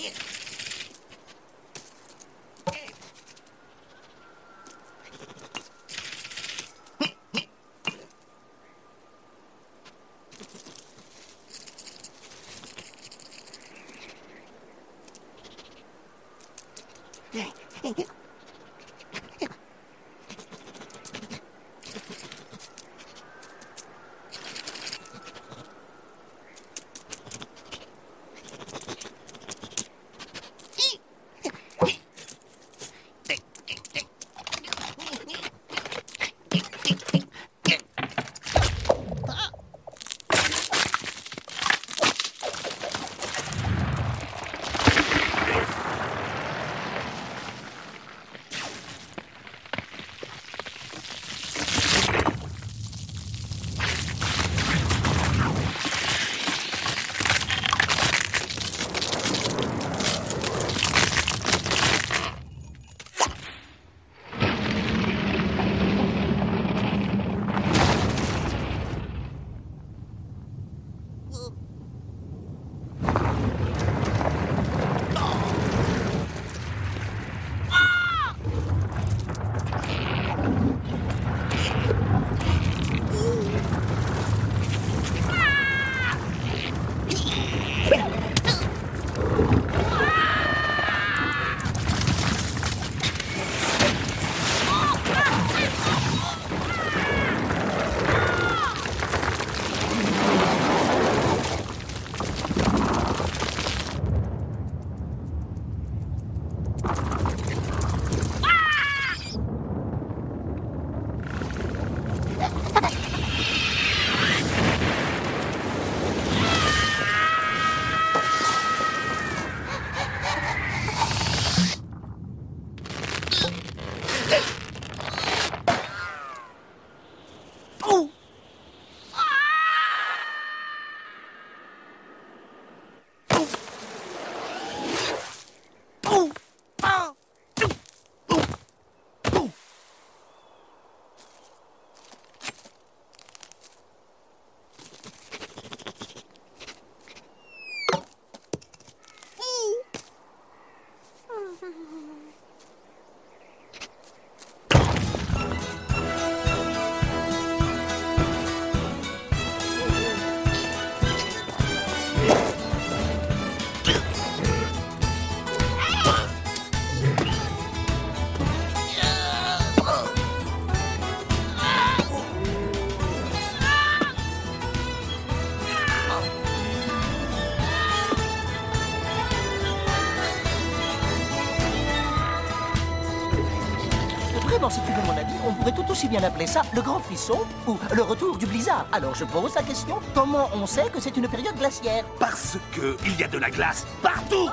Vraiment, si tu veux mon avis, on pourrait tout aussi bien appeler ça le grand frisson ou le retour du blizzard. Alors je pose la question, comment on sait que c'est une période glaciaire? Parce que il y a de la glace partout.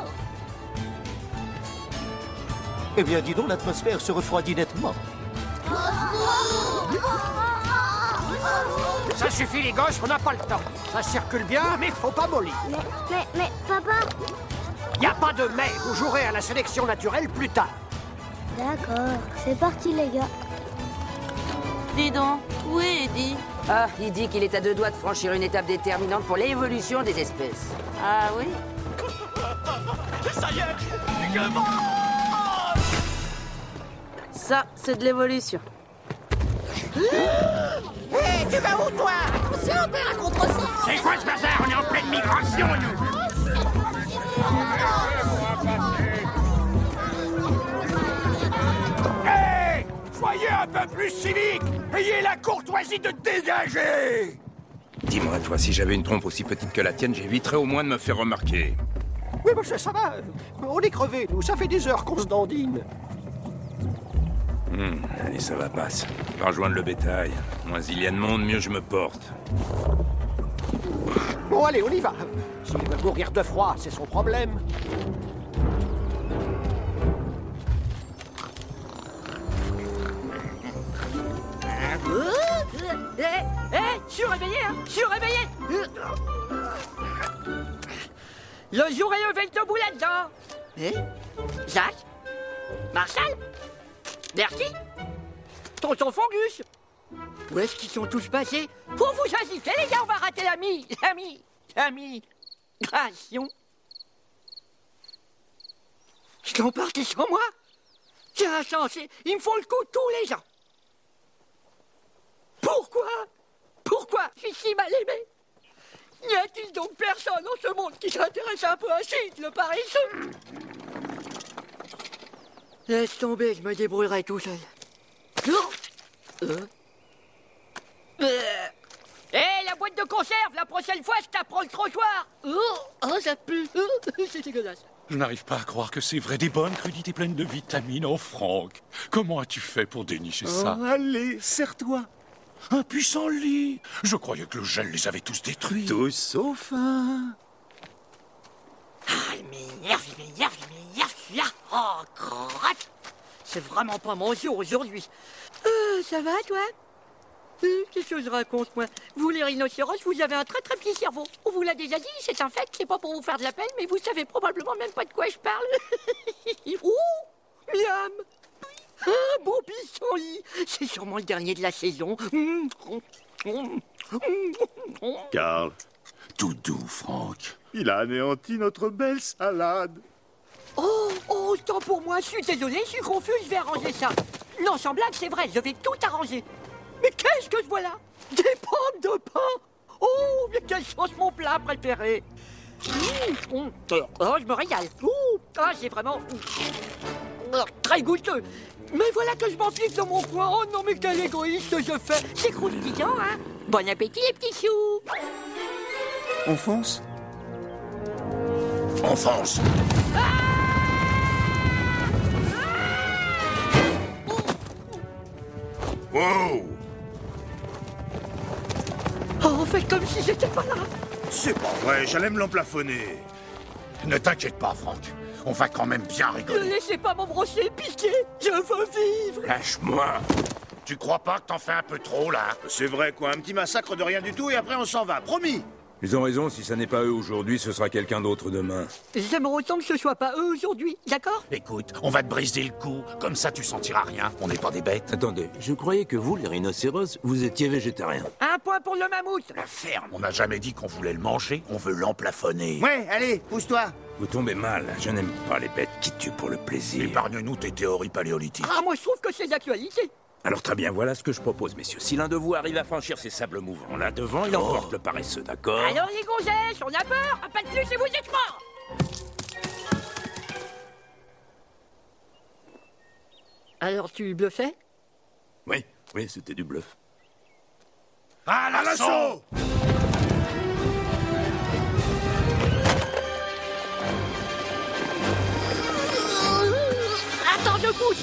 Eh bien, dis donc, l'atmosphère se refroidit nettement. Ça suffit les gosses, on n'a pas le temps. Ça circule bien, mais faut pas mollir. Mais papa... Y a pas de mais, vous jouerez à la sélection naturelle plus tard. D'accord, c'est parti les gars. Dis donc, où est Eddie? Ah, il dit qu'il est à 2 doigts de franchir une étape déterminante pour l'évolution des espèces. Ah oui? Ça y est, je mange. Ça, c'est de l'évolution. Hé, tu vas où, toi? C'est un père à contre-sens. C'est quoi ce bazar? On est en pleine migration, nous. Hé, soyez un peu plus civique. Ayez la courtoisie de dégager. Dis-moi, toi, si j'avais une trompe aussi petite que la tienne, j'éviterais au moins de me faire remarquer. Oui, mais ça va. On est crevés, nous. Ça fait des heures qu'on se dandine. Allez, ça va, passe. Va rejoindre le bétail. Moins il y a de monde, mieux je me porte. Bon, allez, on y va. S'il veut mourir de froid, c'est son problème. Je suis réveillé, hein. Je suis réveillé. Le jour est levé, le bout là-dedans. Jacques? Marshall? Bertie? Tonton Fongus? Où est-ce qu'ils sont tous passés? Pour vous agiter, les gars, on va rater la migration. Ils sont partis sans moi. C'est insensé. Ils me font le coup tous les ans. Pourquoi je suis si mal aimé? N'y a-t-il donc personne dans ce monde qui s'intéresse un peu à Sid, le paresseux? Laisse tomber, je me débrouillerai tout seul. Hé, la boîte de conserve, la prochaine fois, je t'apprends le trottoir. Oh, ça pue. C'est dégueulasse. Je n'arrive pas à croire que c'est vrai. Des bonnes crudités pleines de vitamines. Oh, Franck, comment as-tu fait pour dénicher ça? Allez, serre-toi. Un pissenlit. Je croyais que le gel les avait tous détruits. Tous sauf un. Ah, il m'énerve, celui-là. Oh, crotte. C'est vraiment pas mon jour aujourd'hui. Ça va, toi? Qu'est-ce que je raconte, moi? Vous, les rhinocéros, vous avez un très très petit cerveau. On vous l'a déjà dit, c'est un fait, c'est pas pour vous faire de la peine, mais vous savez probablement même pas de quoi je parle. Ouh, miam. Un beau pissenlit. C'est sûrement le dernier de la saison. Karl, Tout doux, Franck. il a anéanti notre belle salade. Oh, tant pour moi, je suis désolé, je suis confus, je vais arranger ça. Non, sans blague, c'est vrai, je vais tout arranger. Mais qu'est-ce que je vois là? Des pommes de pain. Oh, mais quelle sauce mon plat préféré. Oh, je me régale. C'est vraiment très goûteux. Mais voilà que je m'enfile dans mon coin. Oh non, mais quel égoïste je fais. C'est croustillant, hein? Bon appétit, les petits choux. On fonce? On fonce. Wow! Oh, faites comme si j'étais pas là. C'est pas vrai, j'allais me l'emplafonner. Ne t'inquiète pas, Franck. On va quand même bien Ne rigoler. laissez pas m'embrosser, piquer. Je veux vivre. Lâche-moi. Tu crois pas que t'en fais un peu trop, là? C'est vrai quoi, un petit massacre de rien du tout et après on s'en va, promis. Ils ont raison, si ça n'est pas eux aujourd'hui, ce sera quelqu'un d'autre demain. J'aimerais autant que ce soit pas eux aujourd'hui, d'accord? Écoute, on va te briser le cou. Comme ça, tu sentiras rien. On n'est pas des bêtes. Attendez, je croyais que vous, les rhinocéros, vous étiez végétariens. Un point pour le mammouth. La ferme. On n'a jamais dit qu'on voulait le manger. On veut l'emplafonner. Ouais, allez, pousse-toi. Vous tombez mal, je n'aime pas les bêtes qui tuent pour le plaisir. Épargne-nous tes théories paléolithiques. Ah, moi je trouve que c'est d'actualité. Alors très bien, voilà ce que je propose, messieurs. Si l'un de vous arrive à franchir ces sables mouvants là devant, il emporte le paresseux, d'accord? Alors les gonzesses, on a peur. Un pas de plus et vous êtes morts. Alors tu bluffais? Oui, c'était du bluff. À l'assaut! Attends, je pousse.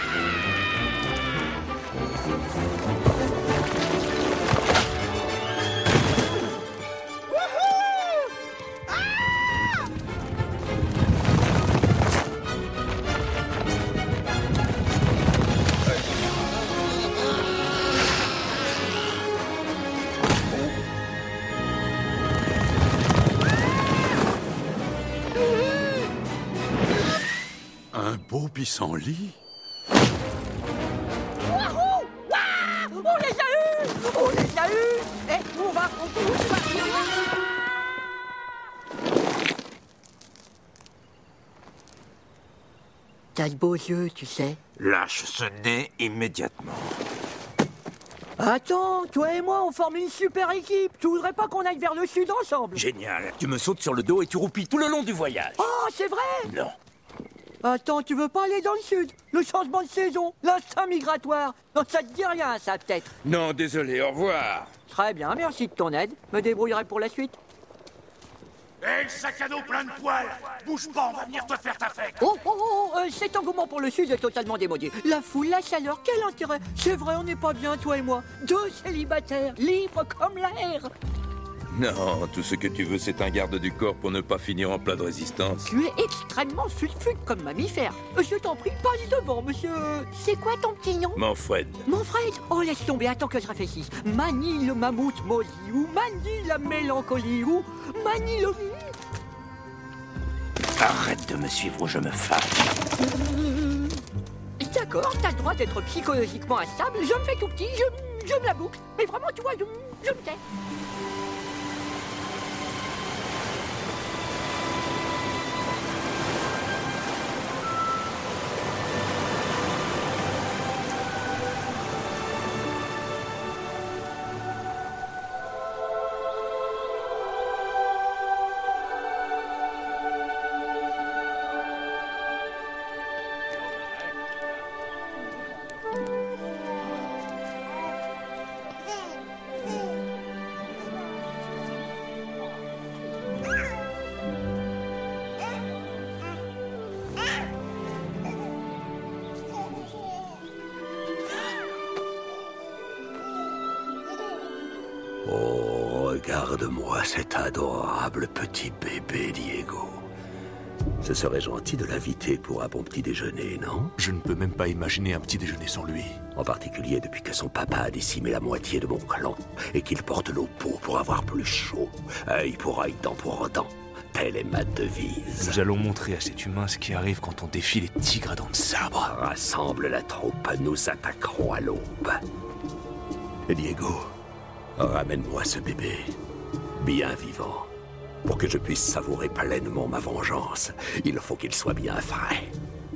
Un beau pissenlit? Wahou! Wah! On les a eus! On les a eus! Eh, on va, on pousse, T'as de beaux yeux, tu sais. Lâche ce nez immédiatement. Attends, toi et moi, on forme une super équipe. Tu voudrais pas qu'on aille vers le sud ensemble? Génial. Tu me sautes sur le dos et tu roupilles tout le long du voyage. Oh, c'est vrai? Non. Attends, tu veux pas aller dans le sud? Le changement de saison, l'instinct migratoire. Non, ça te dit rien, ça, peut-être? Non, désolé, au revoir. Très bien, merci de ton aide. Me débrouillerai pour la suite. Hé, le sac à dos plein de poils! Bouge pas, on va venir te faire ta fête! Cet engouement pour le sud est totalement démodé. La foule, la chaleur, quel intérêt? C'est vrai, on n'est pas bien, toi et moi. Deux célibataires, libres comme l'air. Non, tout ce que tu veux, c'est un garde du corps pour ne pas finir en plat de résistance. Tu es extrêmement fut-fut comme mammifère. Je t'en prie, passe devant, monsieur. C'est quoi ton petit nom? Manfred. Manfred? Oh, laisse tomber, attends que je réfléchisse. Manie le mammouth molly, ou Manie la mélancolie, ou Manie le... Arrête de me suivre ou je me fâche. D'accord, t'as le droit d'être psychologiquement instable. Je me fais tout petit, je me la boucle. Mais vraiment, tu vois, je me tais. faire de moi cet adorable petit bébé, Diego? Ce serait gentil de l'inviter pour un bon petit déjeuner, non? Je ne peux même pas imaginer un petit déjeuner sans lui. En particulier depuis que son papa a décimé la moitié de mon clan et qu'il porte nos peaux pour avoir plus chaud. Œil pour œil, dent pour dent. Telle est ma devise. Nous allons montrer à cet humain ce qui arrive quand on défie les tigres à dents de sabre. Rassemble la troupe, nous attaquerons à l'aube. Et Diego, ramène-moi ce bébé, bien vivant. Pour que je puisse savourer pleinement ma vengeance, il faut qu'il soit bien frais.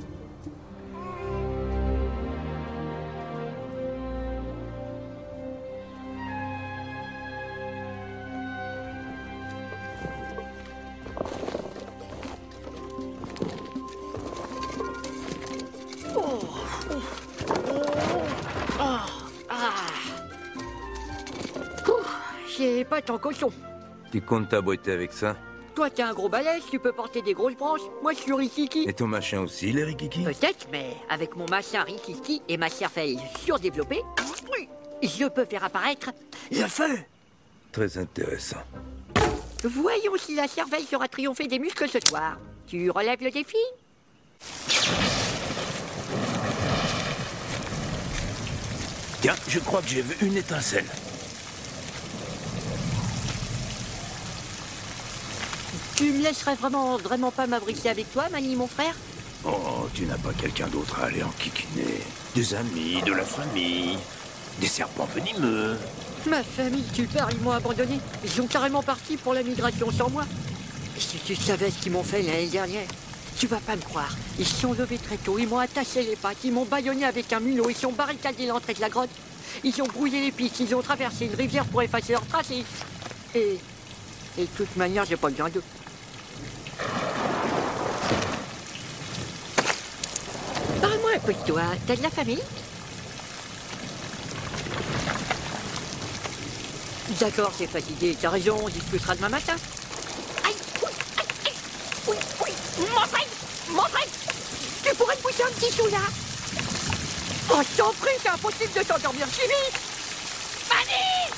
J'ai pas tant cochon. Tu comptes t'abriter avec ça? Toi, t'es un gros balèze, tu peux porter des grosses branches. Moi, je suis Rikiki. Et ton machin aussi, les Rikiki? Peut-être, mais avec mon machin Rikiki et ma cervelle surdéveloppée, je peux faire apparaître le feu. Très intéressant. Voyons si la cervelle sera triomphée des muscles ce soir. Tu relèves le défi? Tiens, je crois que j'ai vu une étincelle. Tu me laisserais vraiment pas m'abriter avec toi, Mani, mon frère? Oh, tu n'as pas quelqu'un d'autre à aller enquiquiner? Des amis, de la famille, des serpents venimeux. Ma famille, tu parles, ils m'ont abandonné. Ils sont carrément partis pour la migration sans moi. Si tu savais ce qu'ils m'ont fait l'année dernière, tu vas pas me croire. Ils se sont levés très tôt, ils m'ont attaché les pattes, ils m'ont bâillonné avec un mulot, ils sont barricadés l'entrée de la grotte. Ils ont brouillé les pistes, ils ont traversé une rivière pour effacer leurs traces et de toute manière, j'ai pas besoin d'eux. Parle-moi un peu de toi. T'as de la famille? D'accord, t'es fatigué. T'as raison, on discutera demain matin. Aïe! Oui! Mon frère! Tu pourrais te pousser un petit sou, là? Oh, je t'en prie, c'est impossible de t'endormir si vite! Fanny!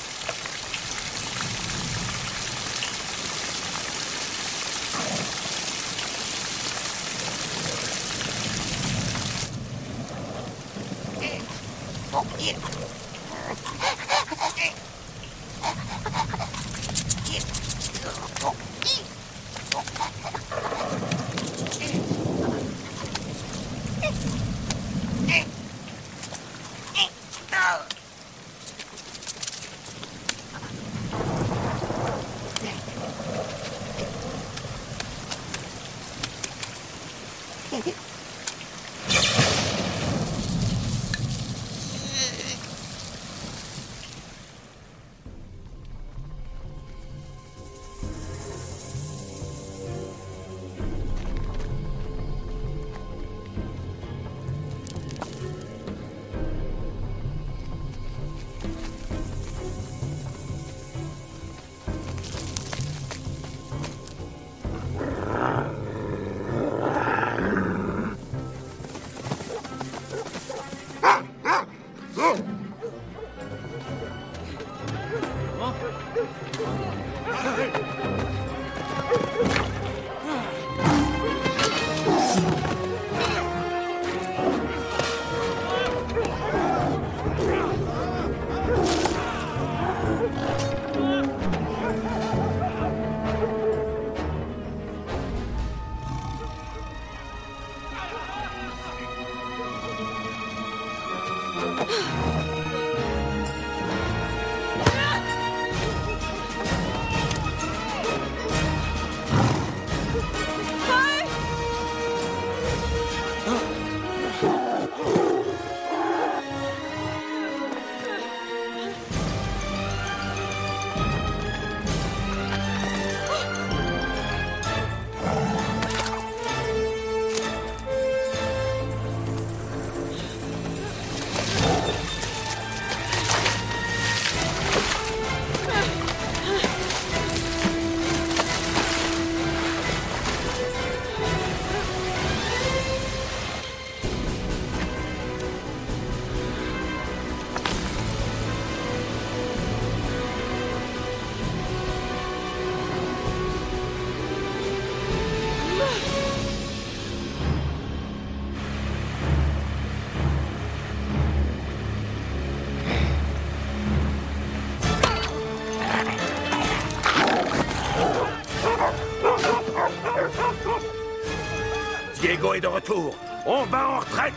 Diego est de retour. On va en retraite.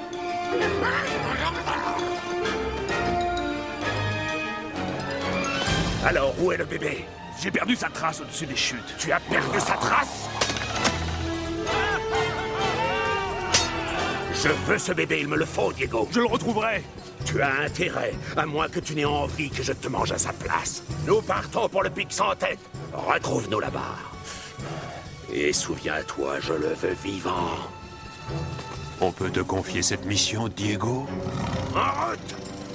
Alors, où est le bébé? J'ai perdu sa trace au-dessus des chutes. Tu as perdu sa trace? Je veux ce bébé, il me le faut, Diego. Je le retrouverai. Tu as intérêt, à moins que tu n'aies envie que je te mange à sa place. Nous partons pour le pic sans tête. Retrouve-nous là-bas. Et souviens-toi, je le veux vivant. On peut te confier cette mission, Diego? En route!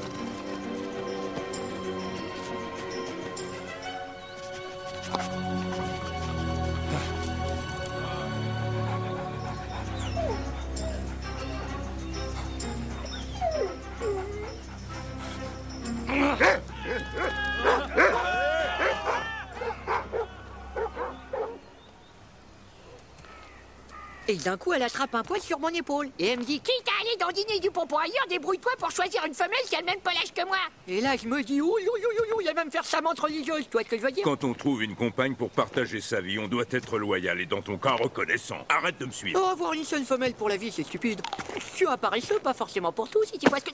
Et d'un coup, elle attrape un poil sur mon épaule. Et elle me dit, quitte à aller dandiner du pompon ailleurs, débrouille-toi pour choisir une femelle qui a le même pelage que moi. Et là, je me dis, ouh, il va même faire sa montre religieuse, tu vois ce que je veux dire? Quand on trouve une compagne pour partager sa vie, on doit être loyal et dans ton cas reconnaissant. Arrête de me suivre. Oh, avoir une seule femelle pour la vie, c'est stupide. Je suis un paresseux, pas forcément pour tout, si tu vois ce que...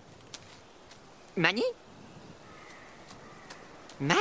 Mani? Mani?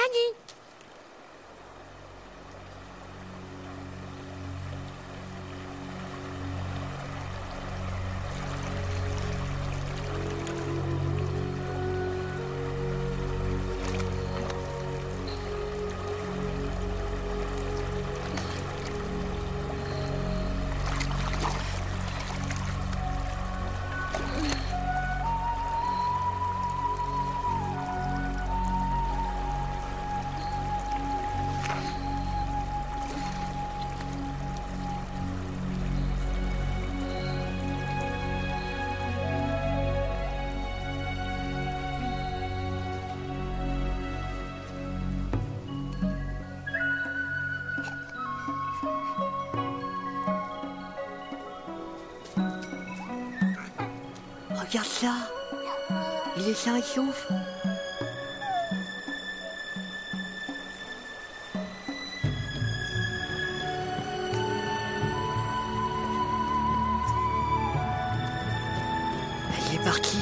Regarde ça. Il est sain et sauf. Elle est partie.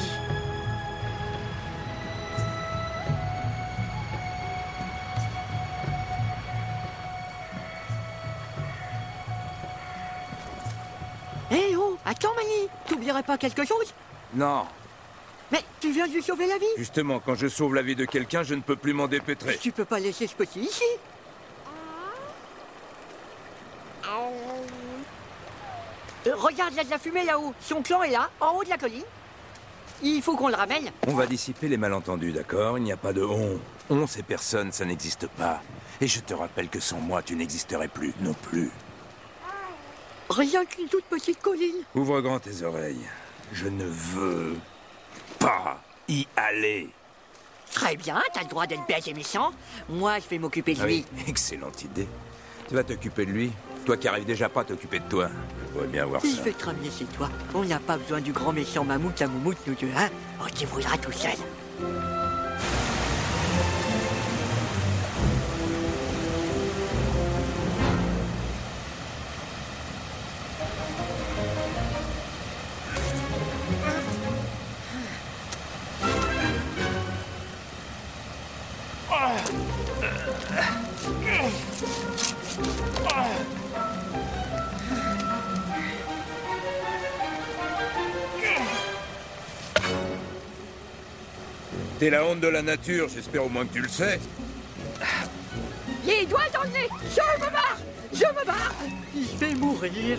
Hé oh, attends Mani, t'oublierais pas quelque chose? Non. Mais tu viens de lui sauver la vie. Justement, quand je sauve la vie de quelqu'un, je ne peux plus m'en dépêtrer. Tu peux pas laisser ce petit ici. Regarde, il y a de la fumée là-haut. Son clan est là, en haut de la colline. Il faut qu'on le ramène. On va dissiper les malentendus, d'accord? Il n'y a pas de on. On, c'est personne, ça n'existe pas. Et je te rappelle que sans moi, tu n'existerais plus, non plus. Rien qu'une toute petite colline. Ouvre grand tes oreilles. Je ne veux pas y aller. Très bien, t'as le droit d'être bête et méchant. Moi, je vais m'occuper de lui. Oui, excellente idée. Tu vas t'occuper de lui? Toi qui arrives déjà pas à t'occuper de toi. Je voudrais bien voir ça. Je vais te ramener chez toi. On n'a pas besoin du grand méchant mammouth à moumoute, nous deux, hein? On se débrouillera tout seul. T'es la honte de la nature, j'espère au moins que tu le sais. Les doigts dans le nez. Je me barre. Je me barre. Je vais mourir.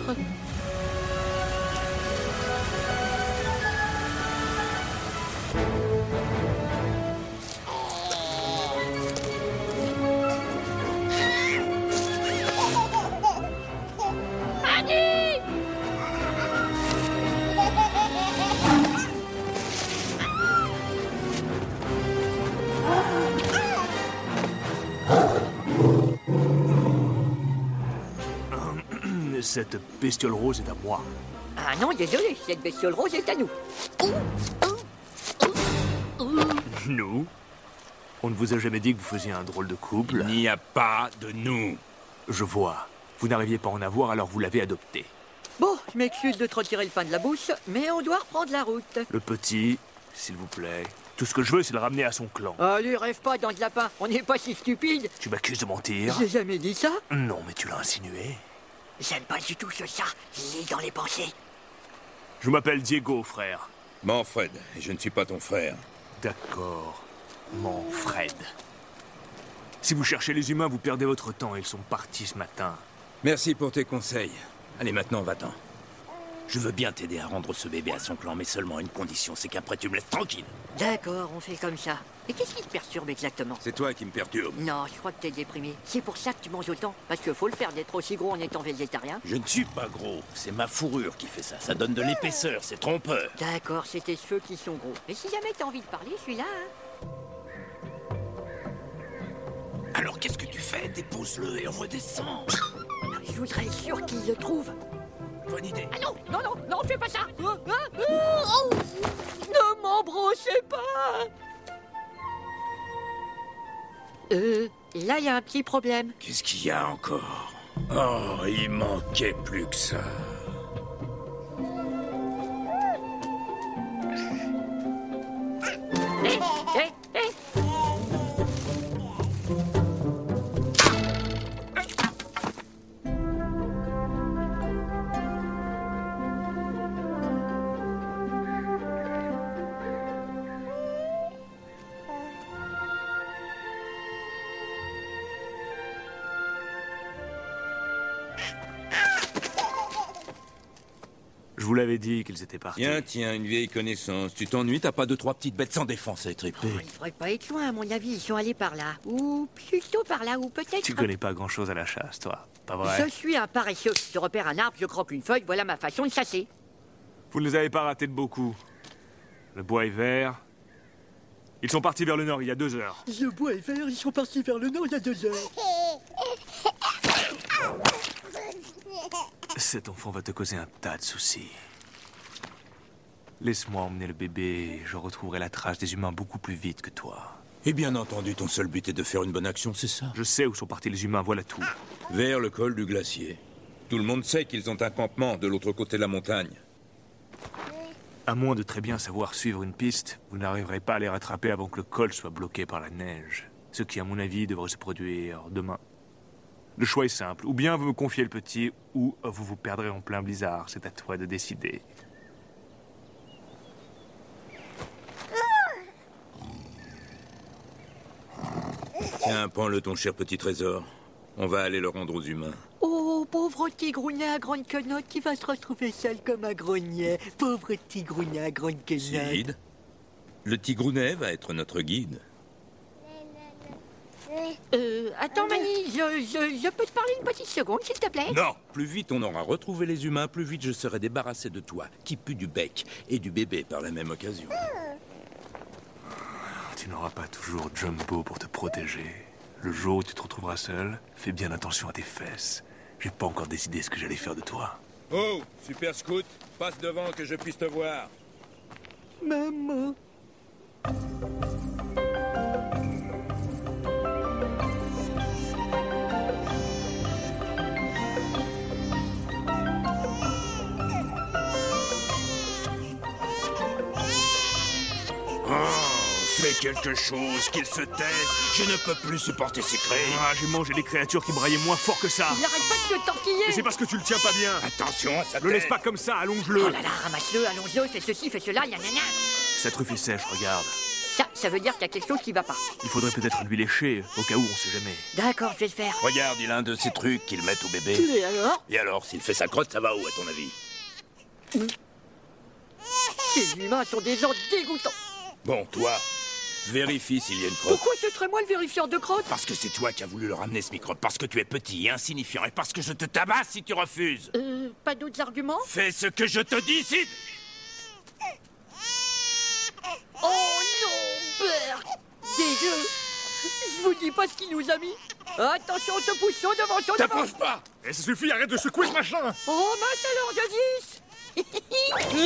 Cette bestiole rose est à moi. Ah non, désolé, cette bestiole rose est à nous. Nous? On ne vous a jamais dit que vous faisiez un drôle de couple? Il n'y a pas de nous. Je vois. Vous n'arriviez pas à en avoir, alors vous l'avez adopté. Bon, je m'excuse de te retirer le pain de la bouche, mais on doit reprendre la route. Le petit, s'il vous plaît. Tout ce que je veux, c'est le ramener à son clan. Allez, rêve pas dans le lapin, on n'est pas si stupide. Tu m'accuses de mentir? J'ai jamais dit ça. Non, mais tu l'as insinué. J'aime pas du tout ce chat, il est dans les pensées. Je m'appelle Diego, frère. Manfred, et je ne suis pas ton frère. D'accord, Manfred. Si vous cherchez les humains, vous perdez votre temps. Ils sont partis ce matin. Merci pour tes conseils. Allez, maintenant, va-t'en. Je veux bien t'aider à rendre ce bébé à son clan, mais seulement à une condition, c'est qu'après tu me laisses tranquille. D'accord, on fait comme ça. Et qu'est-ce qui te perturbe exactement? C'est toi qui me perturbe. Non, je crois que t'es déprimé. C'est pour ça que tu manges autant. Parce qu'il faut le faire d'être aussi gros en étant végétarien. Je ne suis pas gros, c'est ma fourrure qui fait ça. Ça donne de l'épaisseur, c'est trompeur. D'accord, c'est tes cheveux qui sont gros. Et si jamais t'as envie de parler, je suis là, hein. Alors qu'est-ce que tu fais? Dépose-le et redescends. Je voudrais être sûr qu'il le trouve. Bonne idée. Ah non, non, non, non, fais pas ça. Ne m'embrassez pas. Là, il y a un petit problème. Qu'est-ce qu'il y a encore? Oh, il manquait plus que ça. Hé, hé, hé. Je vous l'avais dit qu'ils étaient partis. Tiens, une vieille connaissance. Tu t'ennuies, t'as pas deux, trois petites bêtes sans défense à étriper. Oh, ils devraient pas être loin, à mon avis. Ils sont allés par là. Ou plutôt par là, ou peut-être... Tu connais pas grand-chose à la chasse, toi. Pas vrai? Je suis un paresseux. Je repère un arbre, je croque une feuille, voilà ma façon de chasser. Vous ne les avez pas ratés de beaucoup. Le bois est vert. Ils sont partis vers le nord il y a 2 heures. Le bois est vert, ils sont partis vers le nord il y a 2 heures. Cet enfant va te causer un tas de soucis. Laisse-moi emmener le bébé, je retrouverai la trace des humains beaucoup plus vite que toi. Et bien entendu, ton seul but est de faire une bonne action, c'est ça? Je sais où sont partis les humains, voilà tout. Vers le col du glacier. Tout le monde sait qu'ils ont un campement de l'autre côté de la montagne. À moins de très bien savoir suivre une piste, vous n'arriverez pas à les rattraper avant que le col soit bloqué par la neige. Ce qui, à mon avis, devrait se produire demain. Le choix est simple. Ou bien vous me confiez le petit, ou vous vous perdrez en plein blizzard. C'est à toi de décider. Tiens, prends-le ton cher petit trésor. On va aller le rendre aux humains. Oh, pauvre tigrounet à grande quenotte qui va se retrouver seul comme un grognet. Pauvre tigrounet à grande quenotte. Guide. Le tigrounet va être notre guide. Attends, Mani, je peux te parler une petite seconde, s'il te plaît? Non! Plus vite on aura retrouvé les humains, plus vite je serai débarrassé de toi, qui pue du bec et du bébé par la même occasion. Tu n'auras pas toujours Jumbo pour te protéger. Le jour où tu te retrouveras seul, fais bien attention à tes fesses. J'ai pas encore décidé ce que j'allais faire de toi. Oh, super scout, passe devant que je puisse te voir. Maman. Fais quelque chose, qu'il se taise. Je ne peux plus supporter ces cris. Ah, j'ai mangé des créatures qui braillaient moins fort que ça. Il arrête pas de te tortiller. Et c'est parce que tu le tiens pas bien. Attention à sa tête. Le laisse pas comme ça, allonge-le. Oh là là, ramasse-le, allonge-le, fais ceci, fais cela, gna gna gna. Sa truffe est sèche, regarde. Ça veut dire qu'il y a quelque chose qui va pas. Il faudrait peut-être lui lécher, au cas où, on sait jamais. D'accord, je vais le faire. Regarde, il a un de ces trucs qu'ils mettent au bébé. Et alors? Et alors, s'il fait sa crotte, ça va où, à ton avis? Ces humains sont des gens dégoûtants. Bon, toi, vérifie s'il y a une crotte. Pourquoi ce serait moi le vérifieur de crotte? Parce que c'est toi qui as voulu le ramener, ce microbe. Parce que tu es petit et insignifiant. Et parce que je te tabasse si tu refuses. Pas d'autres arguments? Fais ce que je te dis, Sid. Oh non, Bert! Dégueu! Je vous dis pas ce qu'il nous a mis. Attention, ce pousson devant son devant. T'approches pas. Et ça suffit, arrête de secouer ce machin. Oh mince alors, je dis.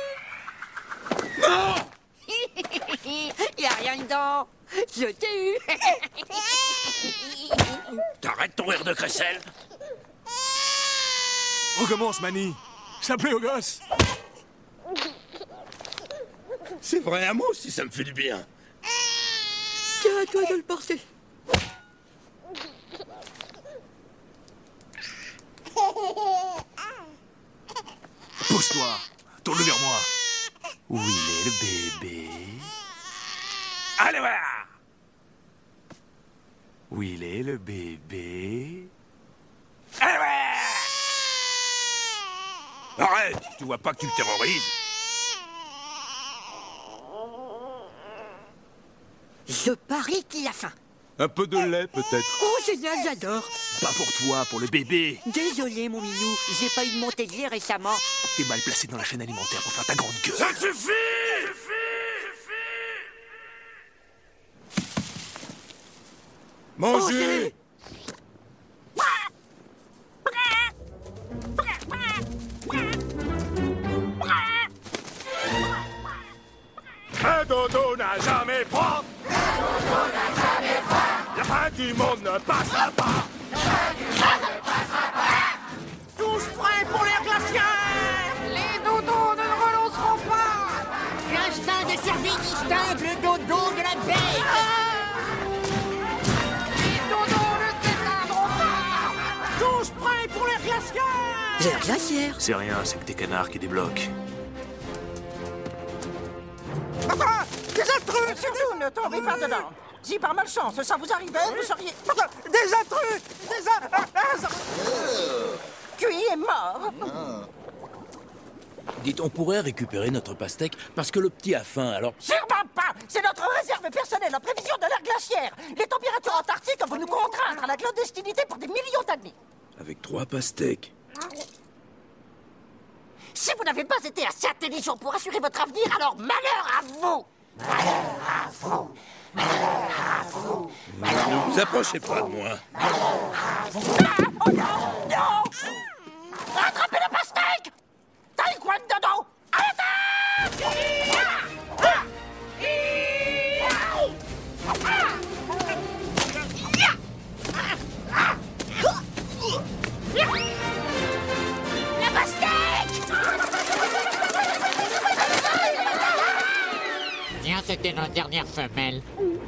Non. Y a rien dedans. Je t'ai eu. T'arrêtes ton rire de crécelle. Recommence, Manny. Ça plaît aux gosses. C'est vrai, à moi aussi, ça me fait du bien. Tiens, à toi de le porter. Pousse-toi. Tourne-le vers moi. Où il est, le bébé? Allez, voilà. Où il est, le bébé? Allez, voilà. Arrête, tu vois pas que tu le terrorises? Je parie qu'il a faim. Un peu de lait, peut-être. Oh, génial, j'adore. Pas pour toi, pour le bébé. Désolé, mon minou, j'ai pas eu de montaisie récemment. T'es mal placé dans la chaîne alimentaire pour faire ta grande gueule. Ça suffit! Mangez! Un dodo n'a jamais froid. La fin du monde ne passera pas. Tous prêts pour l'air glaciaire? Les dodos ne le relanceront pas. L'instinct de survie distingue le dodo de la veille. Les dodos ne s'éteindront pas. Tous prêts pour l'air glaciaire? L'air glaciaire. C'est rien, c'est que des canards qui débloquent. Papa, des intrus! Surtout, ne tombez pas dedans. Si par malchance ça vous arrivait, vous seriez... Des intrus! Cuit et mort. Dites, on pourrait récupérer notre pastèque parce que le petit a faim, alors... Sûrement pas! C'est notre réserve personnelle en prévision de l'ère glaciaire. Les températures antarctiques vont nous contraindre à la clandestinité pour des millions d'années. Avec 3 pastèques. Si vous n'avez pas été assez intelligent pour assurer votre avenir, alors malheur à vous! Malheur à vous! Malheur à vous! Ne vous approchez pas de moi. Oh non! Non! Attrapez le pastèque! Taïwan dedans! À la pastèque! Tiens, c'était notre dernière femelle.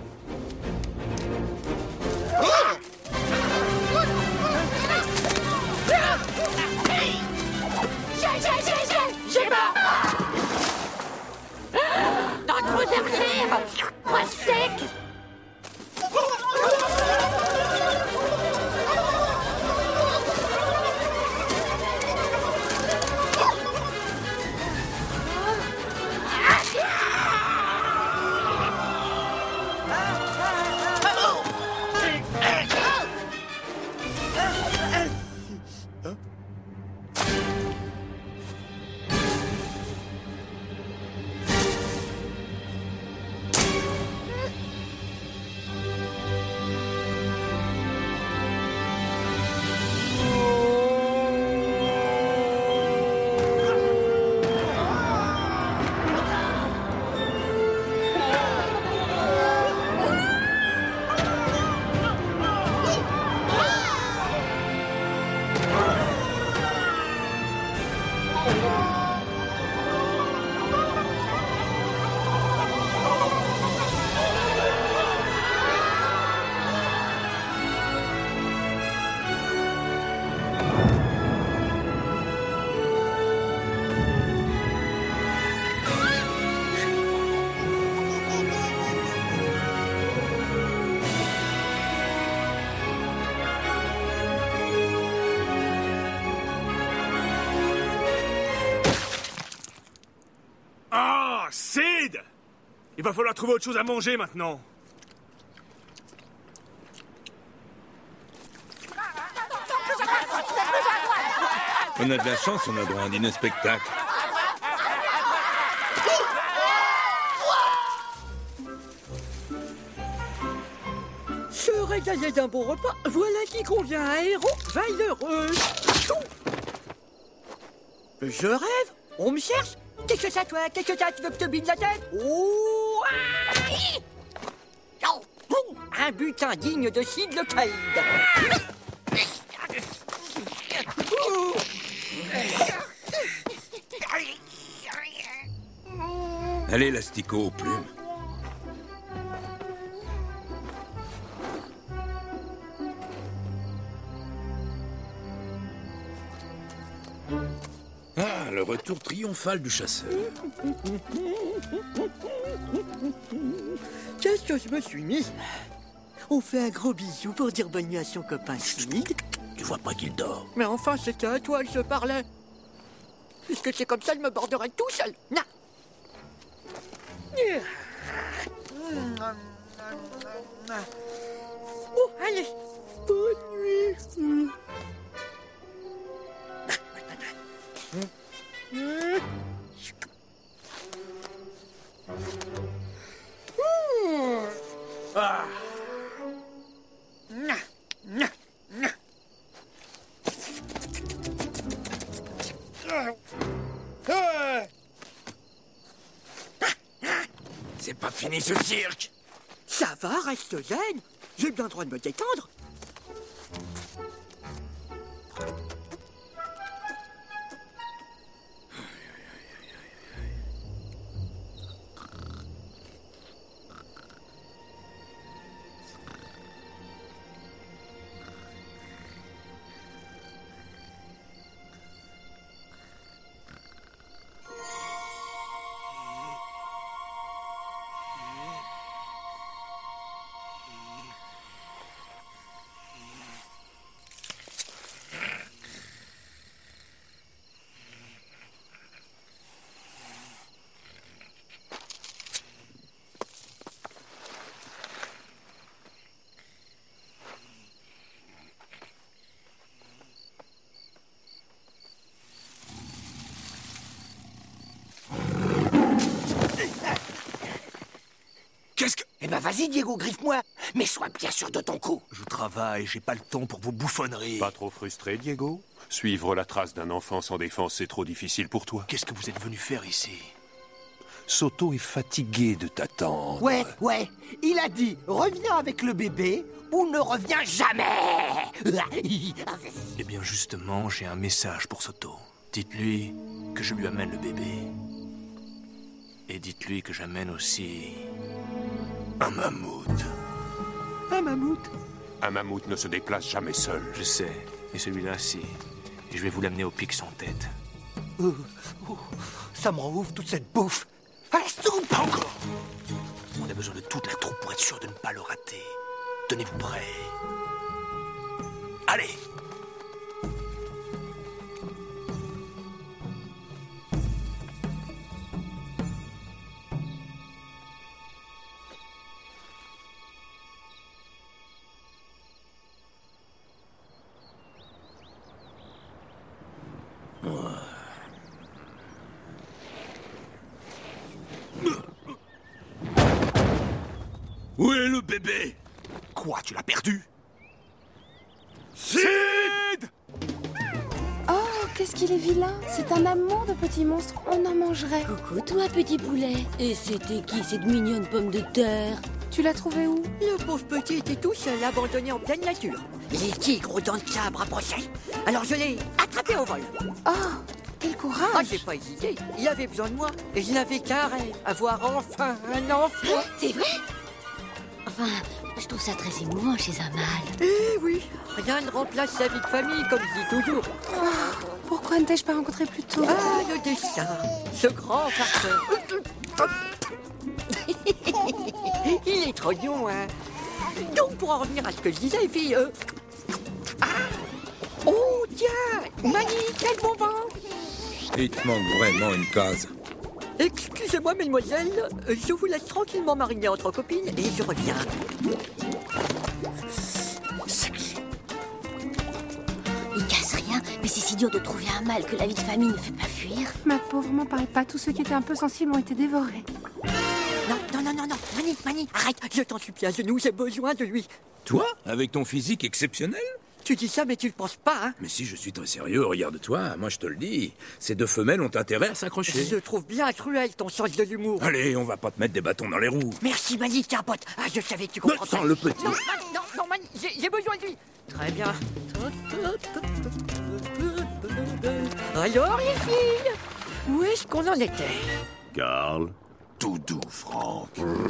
J'ai mort. Notre dernière pastèque. Sid! Il va falloir trouver autre chose à manger maintenant. On a de la chance, on a droit à un dîner spectacle. Se régaler d'un bon repas, voilà qui convient à un héros valeureux. Je rêve? On me cherche? Qu'est-ce que ça, toi? Qu'est-ce que ça? Tu veux que je te bide la tête? Oh! Un butin digne de Sid le Caïd. Allez, l'asticot aux plumes. Ah, le retour triomphal du chasseur. Qu'est-ce que je me suis mis? On fait un gros bisou pour dire bonne nuit à son copain Sid. Tu vois pas qu'il dort? Mais enfin, c'était à toi que je parlais. Puisque c'est comme ça, je me borderai tout seul. Non. Oh, allez. Bonne nuit. Ah. C'est pas fini ce cirque. Ça va, reste zen. J'ai bien le droit de me détendre. Qu'est-ce que... Eh ben vas-y, Diego, griffe-moi. Mais sois bien sûr de ton coup. Je travaille, j'ai pas le temps pour vos bouffonneries. Pas trop frustré, Diego? Suivre la trace d'un enfant sans défense, c'est trop difficile pour toi. Qu'est-ce que vous êtes venu faire ici? Soto est fatigué de t'attendre. Ouais, il a dit reviens avec le bébé ou ne reviens jamais. Eh bien justement, j'ai un message pour Soto. Dites-lui que je lui amène le bébé. Et dites-lui que j'amène aussi... un mammouth. Un mammouth? Un mammouth ne se déplace jamais seul. Je sais, et celui-là, si. Et je vais vous l'amener au pic sans tête. Ça me rend ouf toute cette bouffe. À la soupe. Pas encore. On a besoin de toute la troupe pour être sûr de ne pas le rater. Tenez-vous prêts. Allez! Où est le bébé? Quoi, tu l'as perdu? Sid! Oh, qu'est-ce qu'il est vilain. C'est un amour de petit monstre. On en mangerait. Coucou toi, petit poulet. Et c'était qui cette mignonne pomme de terre? Tu l'as trouvé où? Le pauvre petit était tout seul, abandonné en pleine nature. Les tigres aux dents de sabre approchaient. Alors je l'ai attrapé au vol. Oh, quel courage! Ah, j'ai pas hésité. Il avait besoin de moi. Et je n'avais qu'un rêve. Avoir enfin un enfant. C'est vrai? Enfin, je trouve ça très émouvant chez un mâle. Eh oui, rien ne remplace sa vie de famille, comme je dis toujours. Oh, pourquoi ne t'ai-je pas rencontré plus tôt? Ah, le destin, ce grand farceur. Il est trop mignon, hein. Donc, pour en revenir à ce que je disais, fille... Ah. Oh, tiens, Mani, quel bon vent. Il te manque vraiment une case. Excusez-moi, mesdemoiselles, je vous laisse tranquillement mariner entre copines et je reviens. Il casse rien, mais c'est si dur de trouver un mâle que la vie de famille ne fait pas fuir. Ma pauvre, m'en parle pas. Tous ceux qui étaient un peu sensibles ont été dévorés. Non, Mani, arrête, je t'en supplie à genoux, j'ai besoin de lui. Toi, avec ton physique exceptionnel? Tu dis ça, mais tu le penses pas, hein? Mais si, je suis très sérieux, regarde-toi, moi je te le dis. Ces deux femelles ont intérêt à s'accrocher. Je trouve bien cruel ton sens de l'humour. Allez, on va pas te mettre des bâtons dans les roues. Merci, Mani, tiens, pote. Ah, je savais que tu comprends. Sans le petit. Non, Mani, j'ai besoin de lui. Très bien. Alors, les filles, où est-ce qu'on en était? Carl, tout doux, Franck.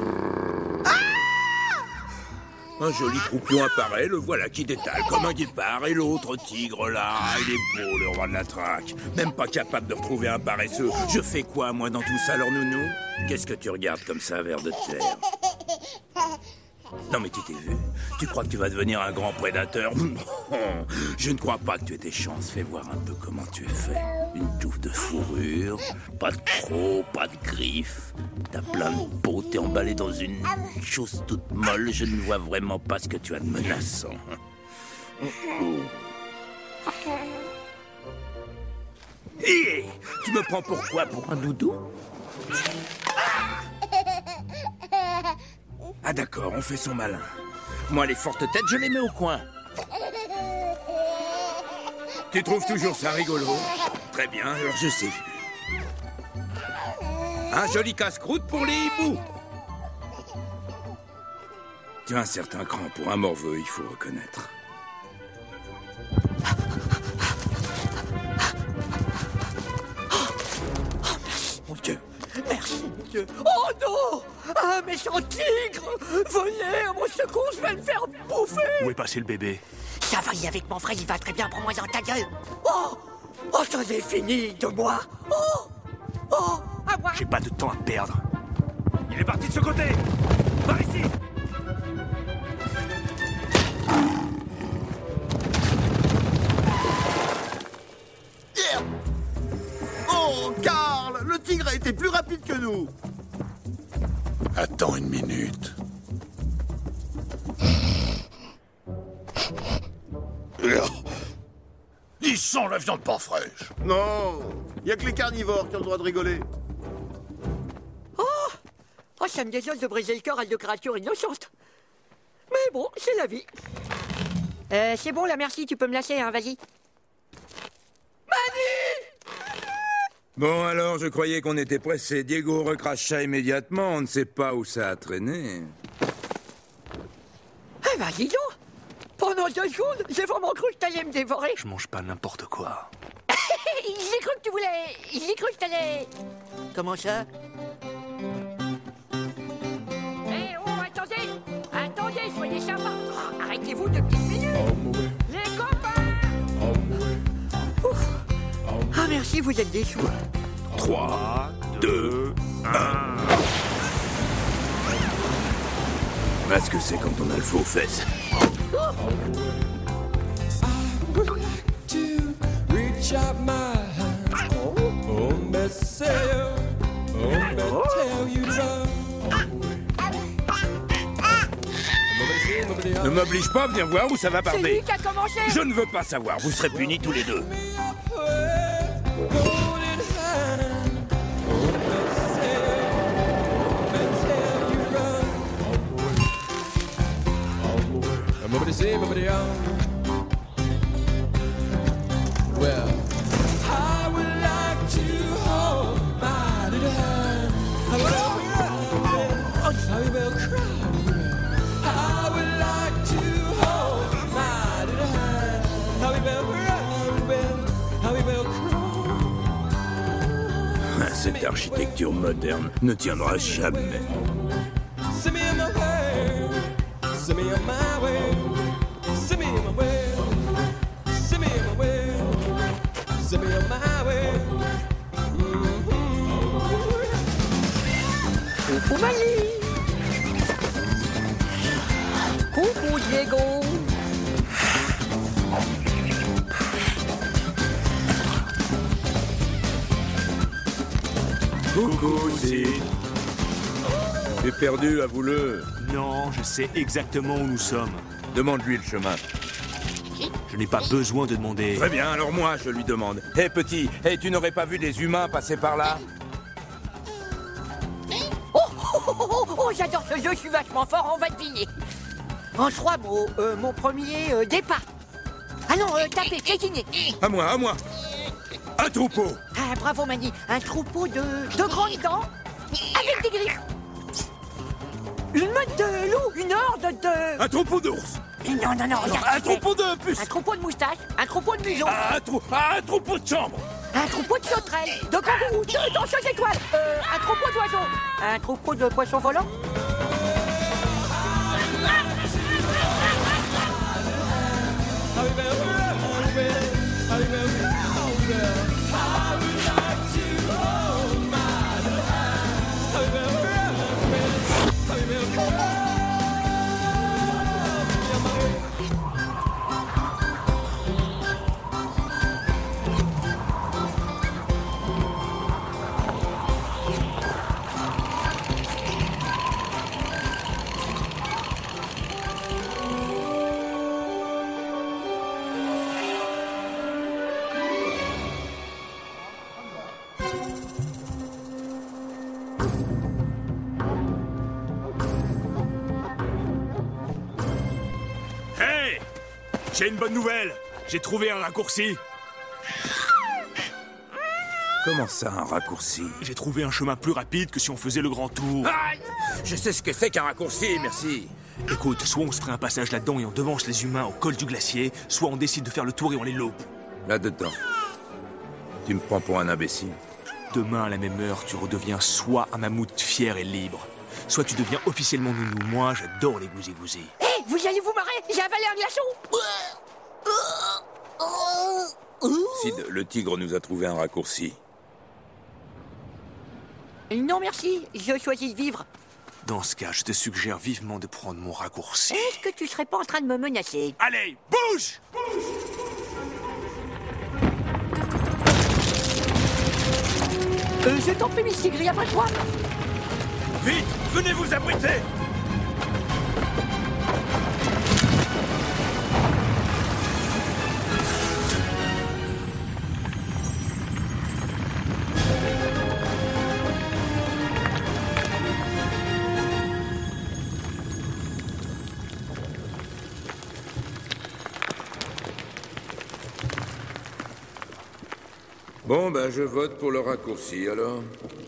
Un joli troupeau apparaît, le voilà qui détale comme un guépard. Et l'autre tigre là, il est beau, le roi de la traque. Même pas capable de retrouver un paresseux. Je fais quoi, moi, dans tout ça, alors, nounou? Qu'est-ce que tu regardes comme ça, vers de terre? Non, mais tu t'es vu? Tu crois que tu vas devenir un grand prédateur? Je ne crois pas que tu aies tes chances. Fais voir un peu comment tu es fait. Une touffe de fourrure, pas de crocs, pas de griffes. T'as plein de peau, t'es emballé dans une chose toute molle. Je ne vois vraiment pas ce que tu as de menaçant. Hé, tu me prends pour quoi? Pour un doudou? Ah d'accord, on fait son malin. Moi, les fortes têtes, je les mets au coin. Tu trouves toujours ça rigolo? Très bien, alors je sais. Un joli casse-croûte pour les hiboux. Tu as un certain cran pour un morveux, il faut reconnaître. Mon Dieu, merci, mon Dieu. Oh non! Un méchant tigre! Venez à mon secours, je vais le faire bouffer! Où est passé le bébé? Ça va y avec mon frère, il va très bien, prends-moi dans ta gueule! Oh! Oh, ça c'est fini de moi! Oh! Oh! À moi! J'ai pas de temps à perdre. Il est parti de ce côté! Par ici! Oh, Karl! Le tigre a été plus rapide que nous! Attends une minute. Il sent la viande pas fraîche. Non, il y a que les carnivores qui ont le droit de rigoler. Oh, ça me désole de briser le cœur à deux créatures innocentes. Mais bon, c'est la vie. C'est bon, là, merci, tu peux me lâcher, hein, vas-y. Bon, alors, je croyais qu'on était pressé. Diego recrache ça immédiatement, on ne sait pas où ça a traîné. Eh ben, dis donc! Pendant 2 secondes, j'ai vraiment cru que t'allais me dévorer. Je mange pas n'importe quoi. J'ai cru que tu voulais... J'ai cru que t'allais... Comment ça? Eh oh, attendez! Attendez, soyez sympas! Arrêtez-vous 2 petites minutes! Les copains! Ouf. Ah merci, vous êtes des choux. 3, 2, 1... Voilà ce que c'est quand on a le feu aux fesses. Ne m'oblige pas à venir voir où ça va barder. C'est lui qui a commencé. Je ne veux pas savoir, vous serez punis tous les deux. Well, I would like to hold my little hand. I will cry. I would like to hold my little hand. I will cry. Cette architecture moderne ne tiendra jamais. Send me on my way. Send me on my way. Send me on my way. Send me on my way. Send me on my way. Coucou Mali. Coucou Diego. Coucou, si. Tu es perdu, avoue-le. Non, je sais exactement où nous sommes. Demande-lui le chemin. Je n'ai pas besoin de demander. Très bien, alors moi, je lui demande. Hé, petit, tu n'aurais pas vu des humains passer par là? Oh, j'adore ce jeu, je suis vachement fort, on va deviner. En 3 mots, mon premier départ. Ah non, taper, piétiner. À moi. Un troupeau. Ah, bravo Mani, un troupeau de grandes dents avec des griffes. Une meute de loups, une horde de... Un troupeau d'ours. Non, regarde. Un troupeau de puces. Un troupeau de moustaches, un troupeau de museaux. Un troupeau de chambres. Un troupeau de sauterelles, de kangourous, de danseuses étoiles, un troupeau d'oiseaux, un troupeau de poissons volants. J'ai une bonne nouvelle. J'ai trouvé un raccourci. Comment ça, un raccourci? J'ai trouvé un chemin plus rapide que si on faisait le grand tour. Aïe! Je sais ce que c'est qu'un raccourci, merci. Écoute, soit on se ferait un passage là-dedans et on devance les humains au col du glacier, soit on décide de faire le tour et on les loupe. Là-dedans. Tu me prends pour un imbécile? Demain, à la même heure, tu redeviens soit un mammouth fier et libre, soit tu deviens officiellement nounou. Moi, j'adore les gousi-gousi. Hé, vous allez vous marrer? J'ai avalé un glaçon. Sid, le tigre nous a trouvé un raccourci. Non, merci. Je choisis de vivre. Dans ce cas, je te suggère vivement de prendre mon raccourci. Est-ce que tu serais pas en train de me menacer? Allez, bouge! Je t'en prie, Miss Tigri, après toi. Vite, venez vous abriter! Bon, ben, je vote pour le raccourci, alors.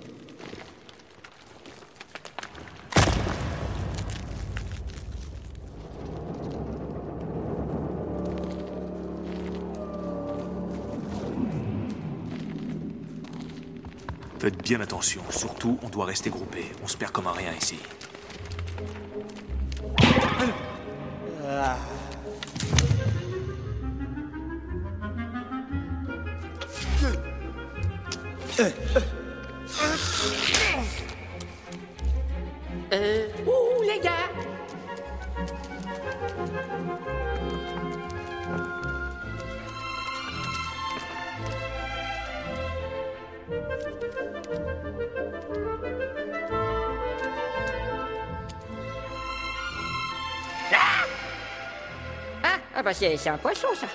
Faites bien attention. Surtout, on doit rester groupés. On se perd comme un rien ici. Ouh, les gars! Ah bah c'est un poisson, ça.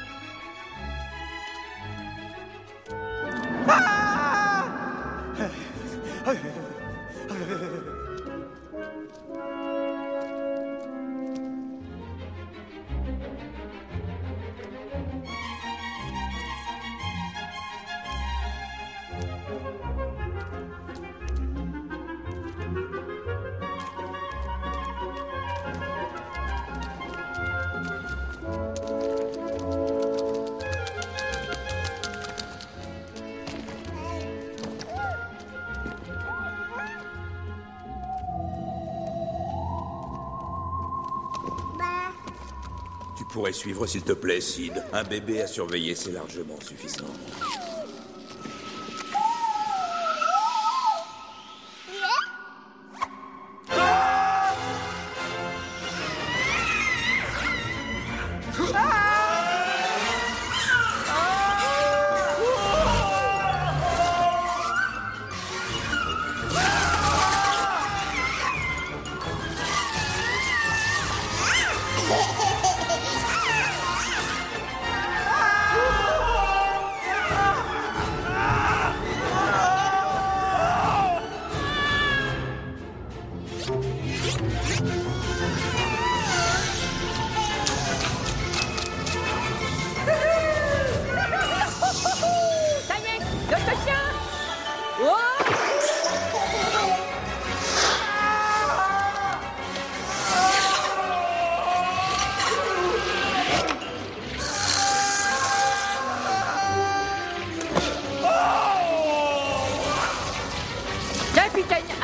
Tu pourrais suivre, s'il te plaît, Sid. Un bébé à surveiller, c'est largement suffisant.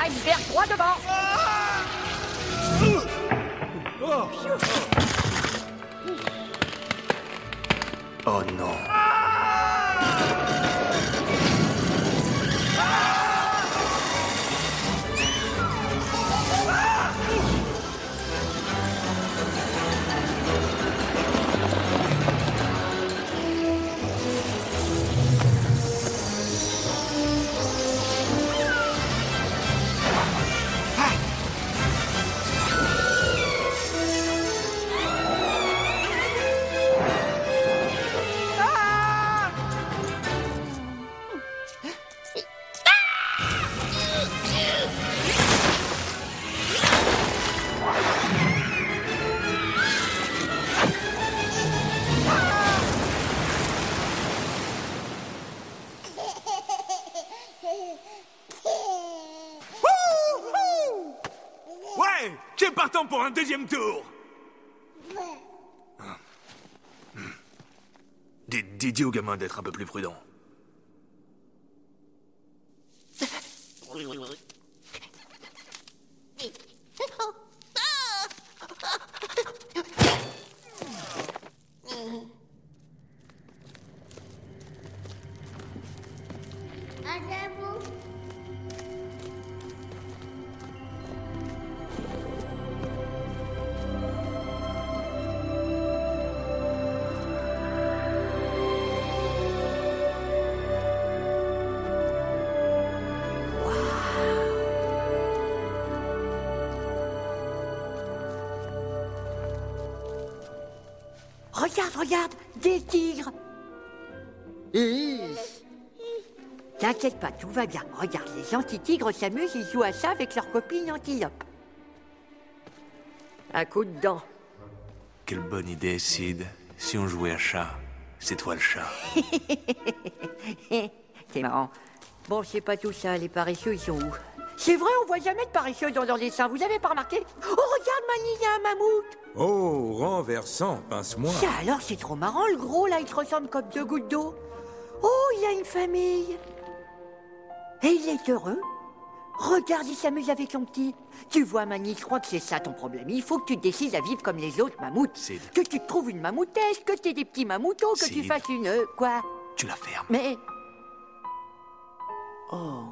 Iceberg droit devant. Oh non. Ouais, qui est partant pour un deuxième tour? Dis au gamin d'être un peu plus prudent. Regarde, des tigres. T'inquiète pas, tout va bien. Regarde, les anti-tigres s'amusent, ils jouent à ça avec leurs copines antilopes. Un coup de dent. Quelle bonne idée, Sid. Si on jouait à chat, c'est toi le chat. C'est marrant. Bon, c'est pas tout ça, les paresseux, ils sont où? C'est vrai, on voit jamais de paresseux dans leur dessin, vous avez pas remarqué? Oh, regarde, Mani, il y a un mammouth. Oh, renversant, pince-moi. Ça alors, c'est trop marrant, le gros, là, il te ressemble comme 2 gouttes d'eau. Oh, il y a une famille. Et il est heureux. Regarde, il s'amuse avec son petit. Tu vois, Mani, je crois que c'est ça ton problème. Il faut que tu te décides à vivre comme les autres mammouths. Sid. Que tu te trouves une mammouthesse, que tu aies des petits mammouthos, que tu Sid. fasses une... quoi? Tu la fermes. Mais... Oh...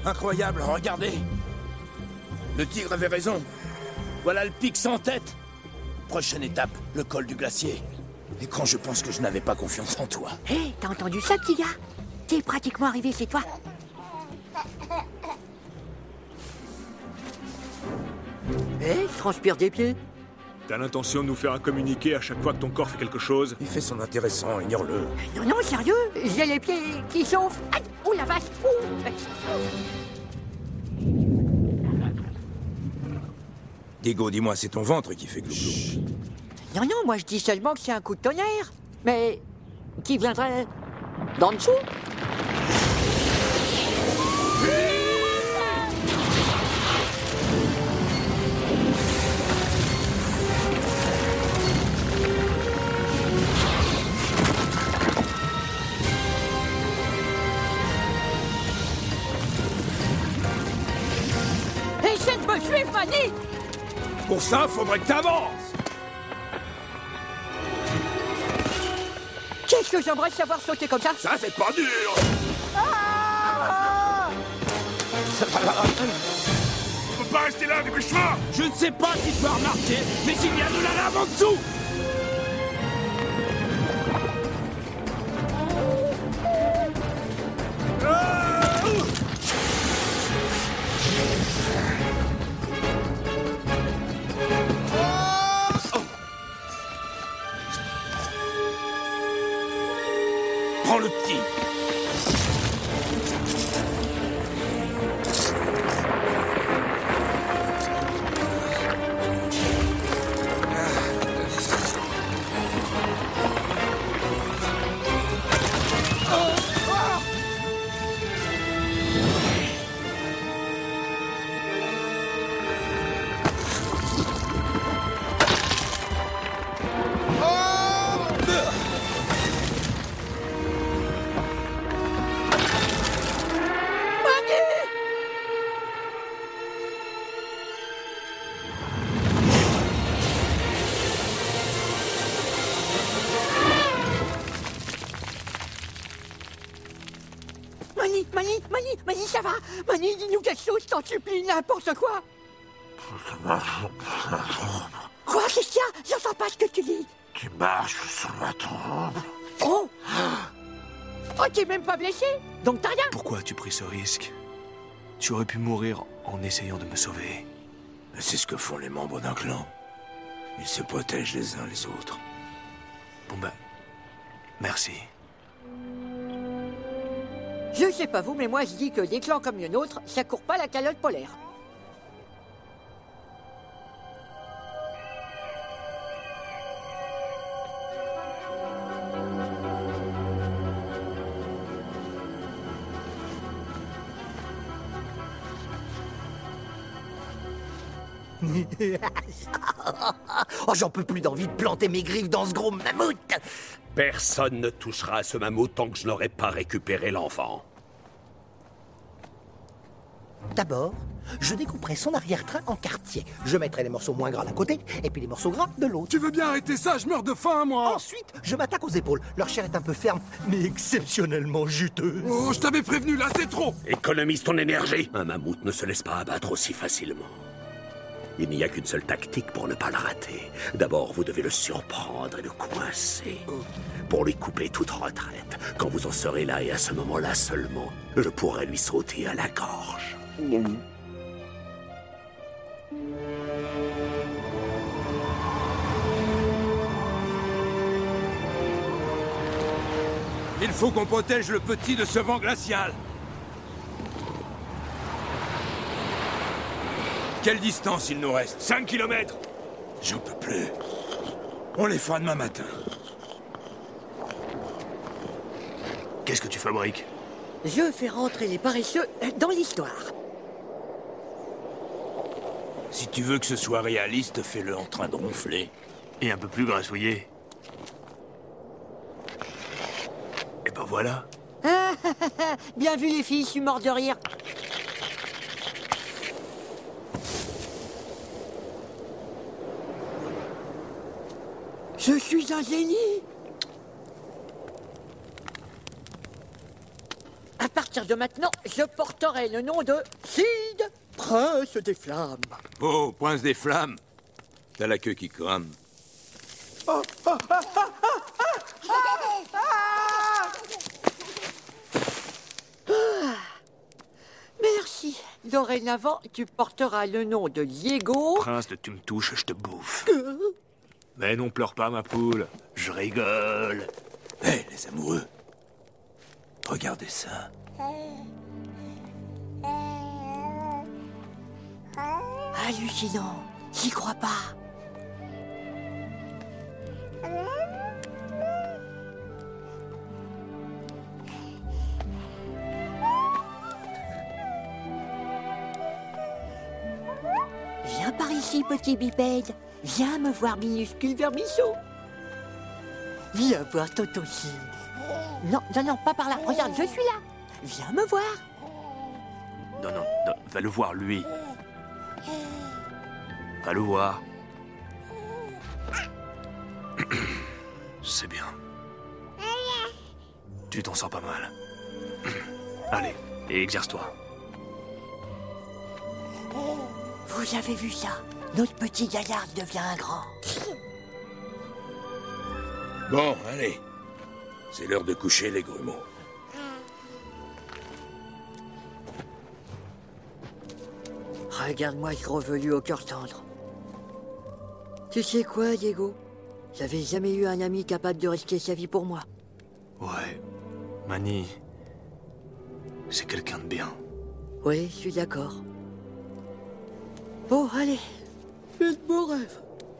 Incroyable, regardez. Le tigre avait raison. Voilà le pic sans tête. Prochaine étape, le col du glacier. Et quand je pense que je n'avais pas confiance en toi. Hé, t'as entendu ça, petit gars? T'es pratiquement arrivé chez toi. Hé, je transpire des pieds. T'as l'intention de nous faire un communiqué à chaque fois que ton corps fait quelque chose? Il fait son intéressant, ignore-le. Non, non, sérieux, j'ai les pieds qui chauffent. Aïe, oh la vache, Diego, dis-moi, c'est ton ventre qui fait glouglou. Non, non, moi je dis seulement que c'est un coup de tonnerre. Mais qui viendrait d'en dessous? Essaie de me suivre, Manny! Pour ça, faudrait que t'avances. Qu'est-ce que j'aimerais savoir sauter comme ça? Ça, c'est pas dur. On peut pas rester là, dépêche-toi. Je ne sais pas si tu as remarqué, mais il y a de la lave en dessous. Prends le petit. Manny, ça va? Manny, dis-nous quelque chose, t'en supplie, n'importe quoi. Quoi, qu'est-ce qu'il y a? J'entends pas ce que tu dis. Tu marches sur ma tombe. Oh! Oh, t'es même pas blessé? Donc t'as rien? Pourquoi as-tu pris ce risque? Tu aurais pu mourir en essayant de me sauver. C'est ce que font les membres d'un clan. Ils se protègent les uns les autres. Bon ben, merci. Je sais pas vous, mais moi je dis que des clans comme le nôtre, ça court pas la calotte polaire. Oh, j'en peux plus d'envie de planter mes griffes dans ce gros mammouth. Personne ne touchera à ce mammouth tant que je n'aurai pas récupéré l'enfant. D'abord, je découperai son arrière-train en quartiers. Je mettrai les morceaux moins gras d'un côté et puis les morceaux gras de l'autre. Tu veux bien arrêter ça? Je meurs de faim, moi. Ensuite, je m'attaque aux épaules. Leur chair est un peu ferme, mais exceptionnellement juteuse. Oh, je t'avais prévenu, là, c'est trop. Économise ton énergie. Un mammouth ne se laisse pas abattre aussi facilement. Il n'y a qu'une seule tactique pour ne pas le rater. D'abord, vous devez le surprendre et le coincer. Pour lui couper toute retraite. Quand vous en serez là, et à ce moment-là seulement, je pourrai lui sauter à la gorge. Il faut qu'on protège le petit de ce vent glacial. Quelle distance il nous reste? 5 kilomètres. J'en peux plus. On les fera demain matin. Qu'est-ce que tu fabriques? Je fais rentrer les paresseux dans l'histoire. Si tu veux que ce soit réaliste, fais-le en train de ronfler. Et un peu plus grassouillé. Et ben voilà. Bien vu les filles, je suis mort de rire. Je suis un génie. À partir partir de maintenant, je porterai le nom de Sid, prince des flammes. Oh, prince des flammes. T'as la queue qui crame. Merci. Dorénavant, tu porteras le nom de Diego. Prince de tu me touches, je te bouffe. Mais non, pleure pas, ma poule. Je rigole. Hé, les amoureux. Regardez ça. Hallucinant. J'y crois pas. Viens par ici, petit bipède. Viens me voir, minuscule vermisseau. Viens voir Tonton Sid. Non, non, non, pas par là. Regarde, je suis là. Viens me voir. Non, non, non, va le voir, lui. Va le voir. C'est bien. Tu t'en sors pas mal. Allez, et exerce-toi. Vous avez vu ça? Notre petit gaillard devient un grand. Bon, allez. C'est l'heure de coucher, les grumeaux. Regarde-moi ce gros velu au cœur tendre. Tu sais quoi, Diego? J'avais jamais eu un ami capable de risquer sa vie pour moi. Ouais, Manny, c'est quelqu'un de bien. Oui, je suis d'accord. Bon, allez, fais de beaux rêves.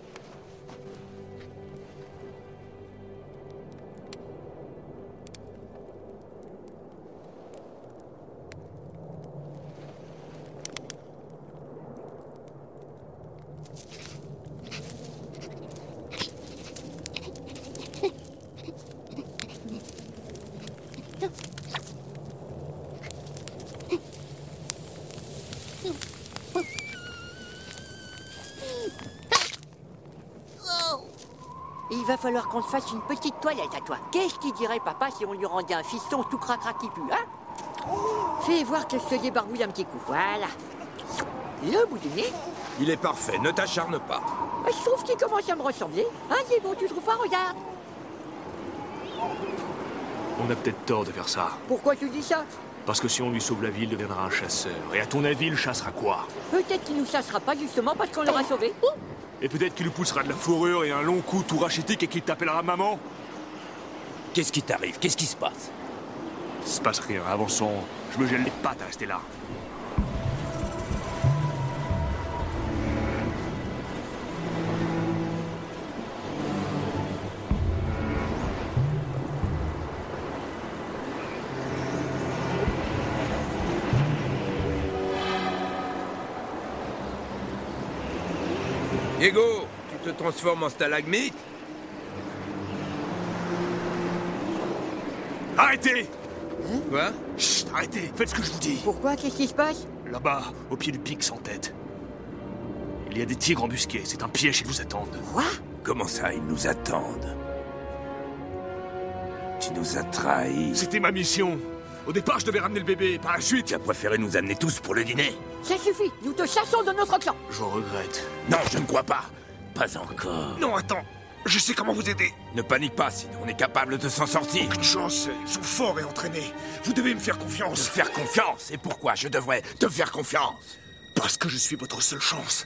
Il va falloir qu'on te fasse une petite toilette à toi. Qu'est-ce qu'il dirait, papa, si on lui rendait un fiston tout cracra qui pue, hein? Fais voir que je te débarbouille un petit coup, voilà. Le bout du nez. Il est parfait, ne t'acharne pas. Je trouve qu'il commence à me ressembler. Hein, Diego, tu trouves pas? Regarde. On a peut-être tort de faire ça. Pourquoi tu dis ça? Parce que si on lui sauve la vie, il deviendra un chasseur. Et à ton avis, il chassera quoi? Peut-être qu'il nous chassera pas justement parce qu'on l'aura sauvé. Et peut-être qu'il lui poussera de la fourrure et un long coup tout rachitique et qu'il t'appellera maman. Qu'est-ce qui t'arrive? Qu'est-ce qui se passe? Il se passe rien, avançons. Je me gèle les pattes à rester là. Diego, tu te transformes en stalagmite? Arrêtez! Quoi? Chut, arrêtez, faites ce que je vous dis. Pourquoi? Qu'est-ce qui se passe? Là-bas, au pied du pic sans tête. Il y a des tigres embusqués, c'est un piège, ils vous attendent. Quoi? Comment ça, ils nous attendent? Tu nous as trahis. C'était ma mission. Au départ, je devais ramener le bébé, par la suite... Tu as préféré nous amener tous pour le dîner? Ça suffit, nous te chassons de notre clan. Je regrette. Non, je ne crois pas. Pas encore. Non, attends. Je sais comment vous aider. Ne panique pas, Sid. On est capable de s'en sortir. Aucune chance. Ils sont forts et entraînés. Vous devez me faire confiance. Me faire confiance? Et pourquoi je devrais te faire confiance? Parce que je suis votre seule chance.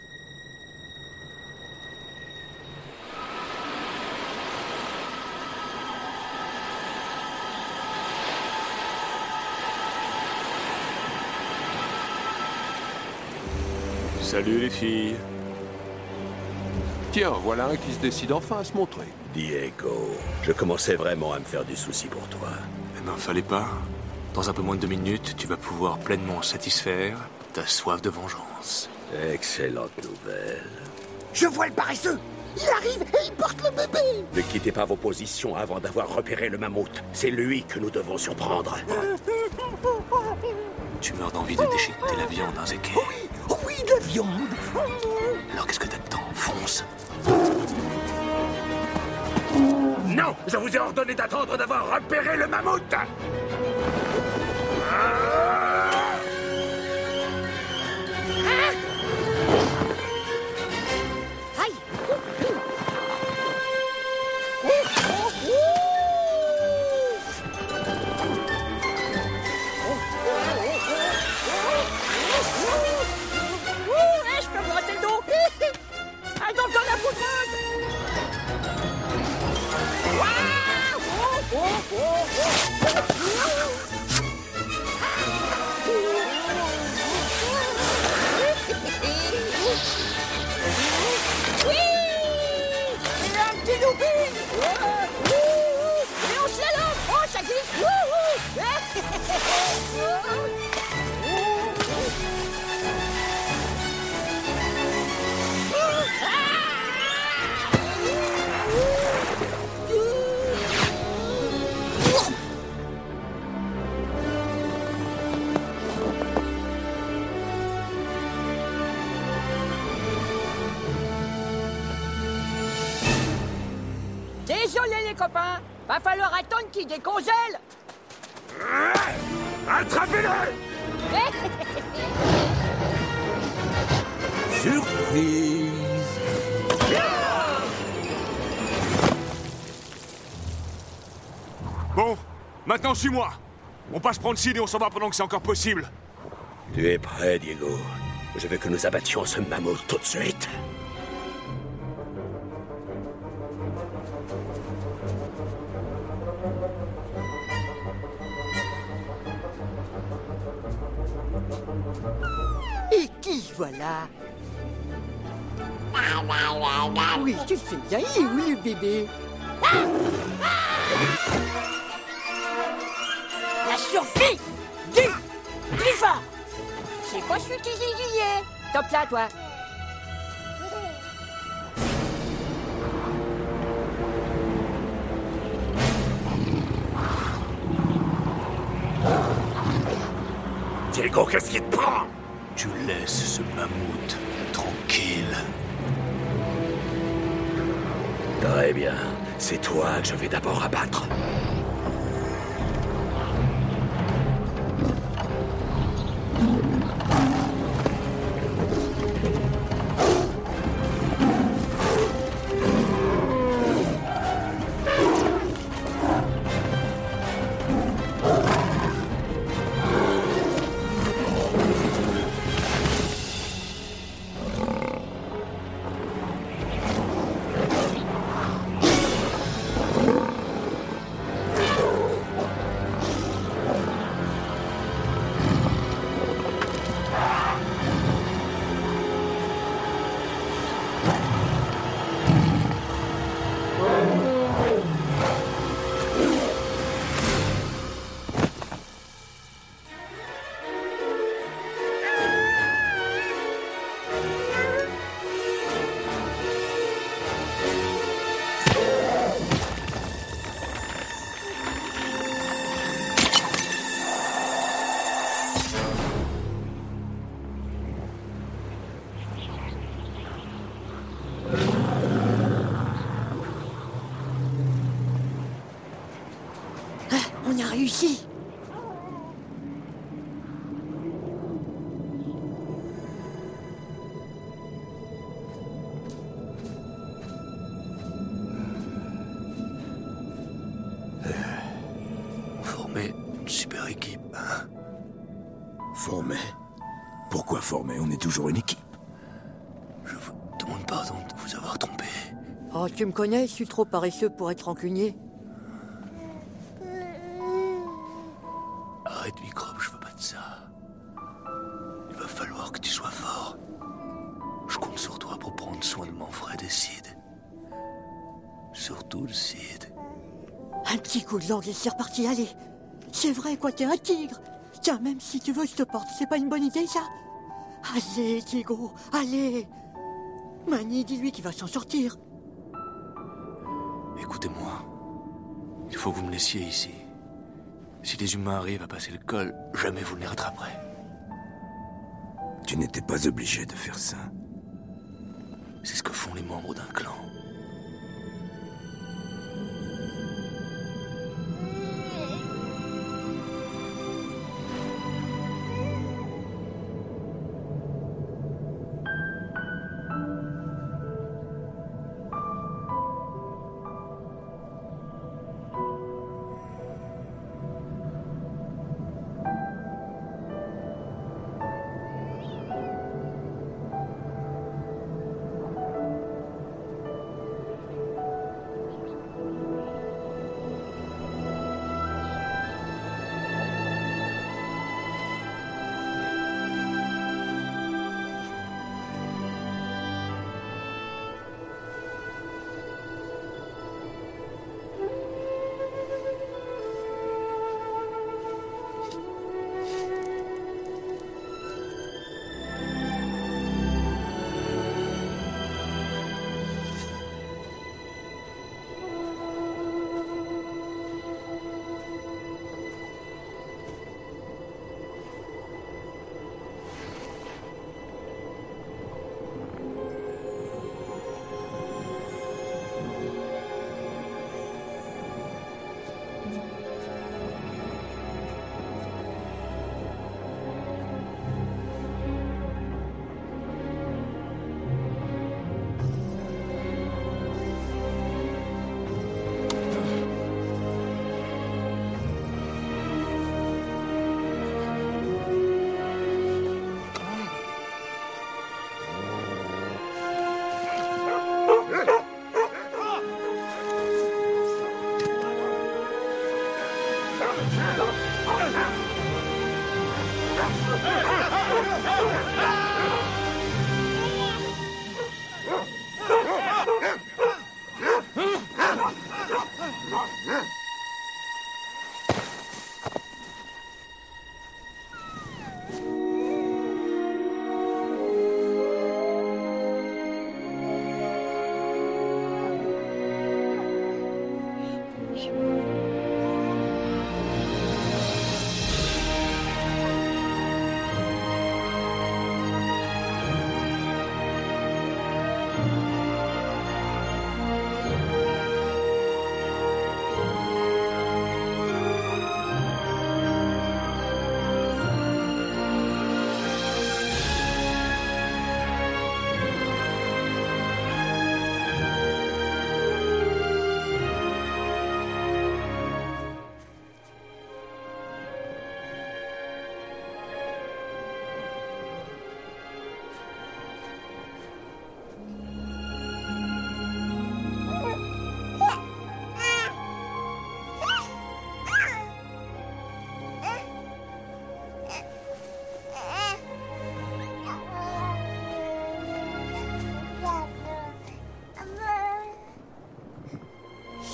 Salut les filles. Tiens, voilà un qui se décide enfin à se montrer. Diego, je commençais vraiment à me faire du souci pour toi. Eh ben, fallait pas. Dans un peu moins de 2 minutes, tu vas pouvoir pleinement satisfaire ta soif de vengeance. Excellente nouvelle. Je vois le paresseux. Il arrive et il porte le bébé. Ne quittez pas vos positions avant d'avoir repéré le mammouth. C'est lui que nous devons surprendre. Tu meurs d'envie de déchiqueter la viande, hein, Zeke? Oui, de la viande. Alors qu'est-ce que t'attends? Fonce. Non, je vous ai ordonné d'attendre d'avoir repéré le mammouth. copains. Va falloir attendre qu'il décongèle. Attrapez-le! Surprise! Bon, maintenant suis-moi. On passe prendre Sid et on s'en va pendant que c'est encore possible. Tu es prêt, Diego? Je veux que nous abattions ce mammouth tout de suite. Et qui voilà? Oui, tu le fais bien. Il est où le bébé? La survie du Griffard. C'est pas celui qui y est. Top là, toi. Diego, qu'est-ce qui te prend? Tu laisses ce mammouth tranquille. Très bien. C'est toi que je vais d'abord abattre. On a réussi. Former une super équipe, hein? Former? Pourquoi former? On est toujours une équipe. Je vous demande pardon de vous avoir trompé. Oh, tu me connais, je suis trop paresseux pour être rancunier. Arrête, microbe, je veux pas de ça. Il va falloir que tu sois fort. Je compte sur toi pour prendre soin de Manfred et Sid. Surtout le Sid. Un petit coup de langue et c'est reparti, allez. C'est vrai, quoi, t'es un tigre. Tiens, même si tu veux, je te porte. C'est pas une bonne idée, ça? Allez, Diego, allez. Manny, dis-lui qu'il va s'en sortir. Écoutez-moi. Il faut que vous me laissiez ici. Si les humains arrivent à passer le col, jamais vous ne les rattraperez. Tu n'étais pas obligé de faire ça. C'est ce que font les membres d'un clan.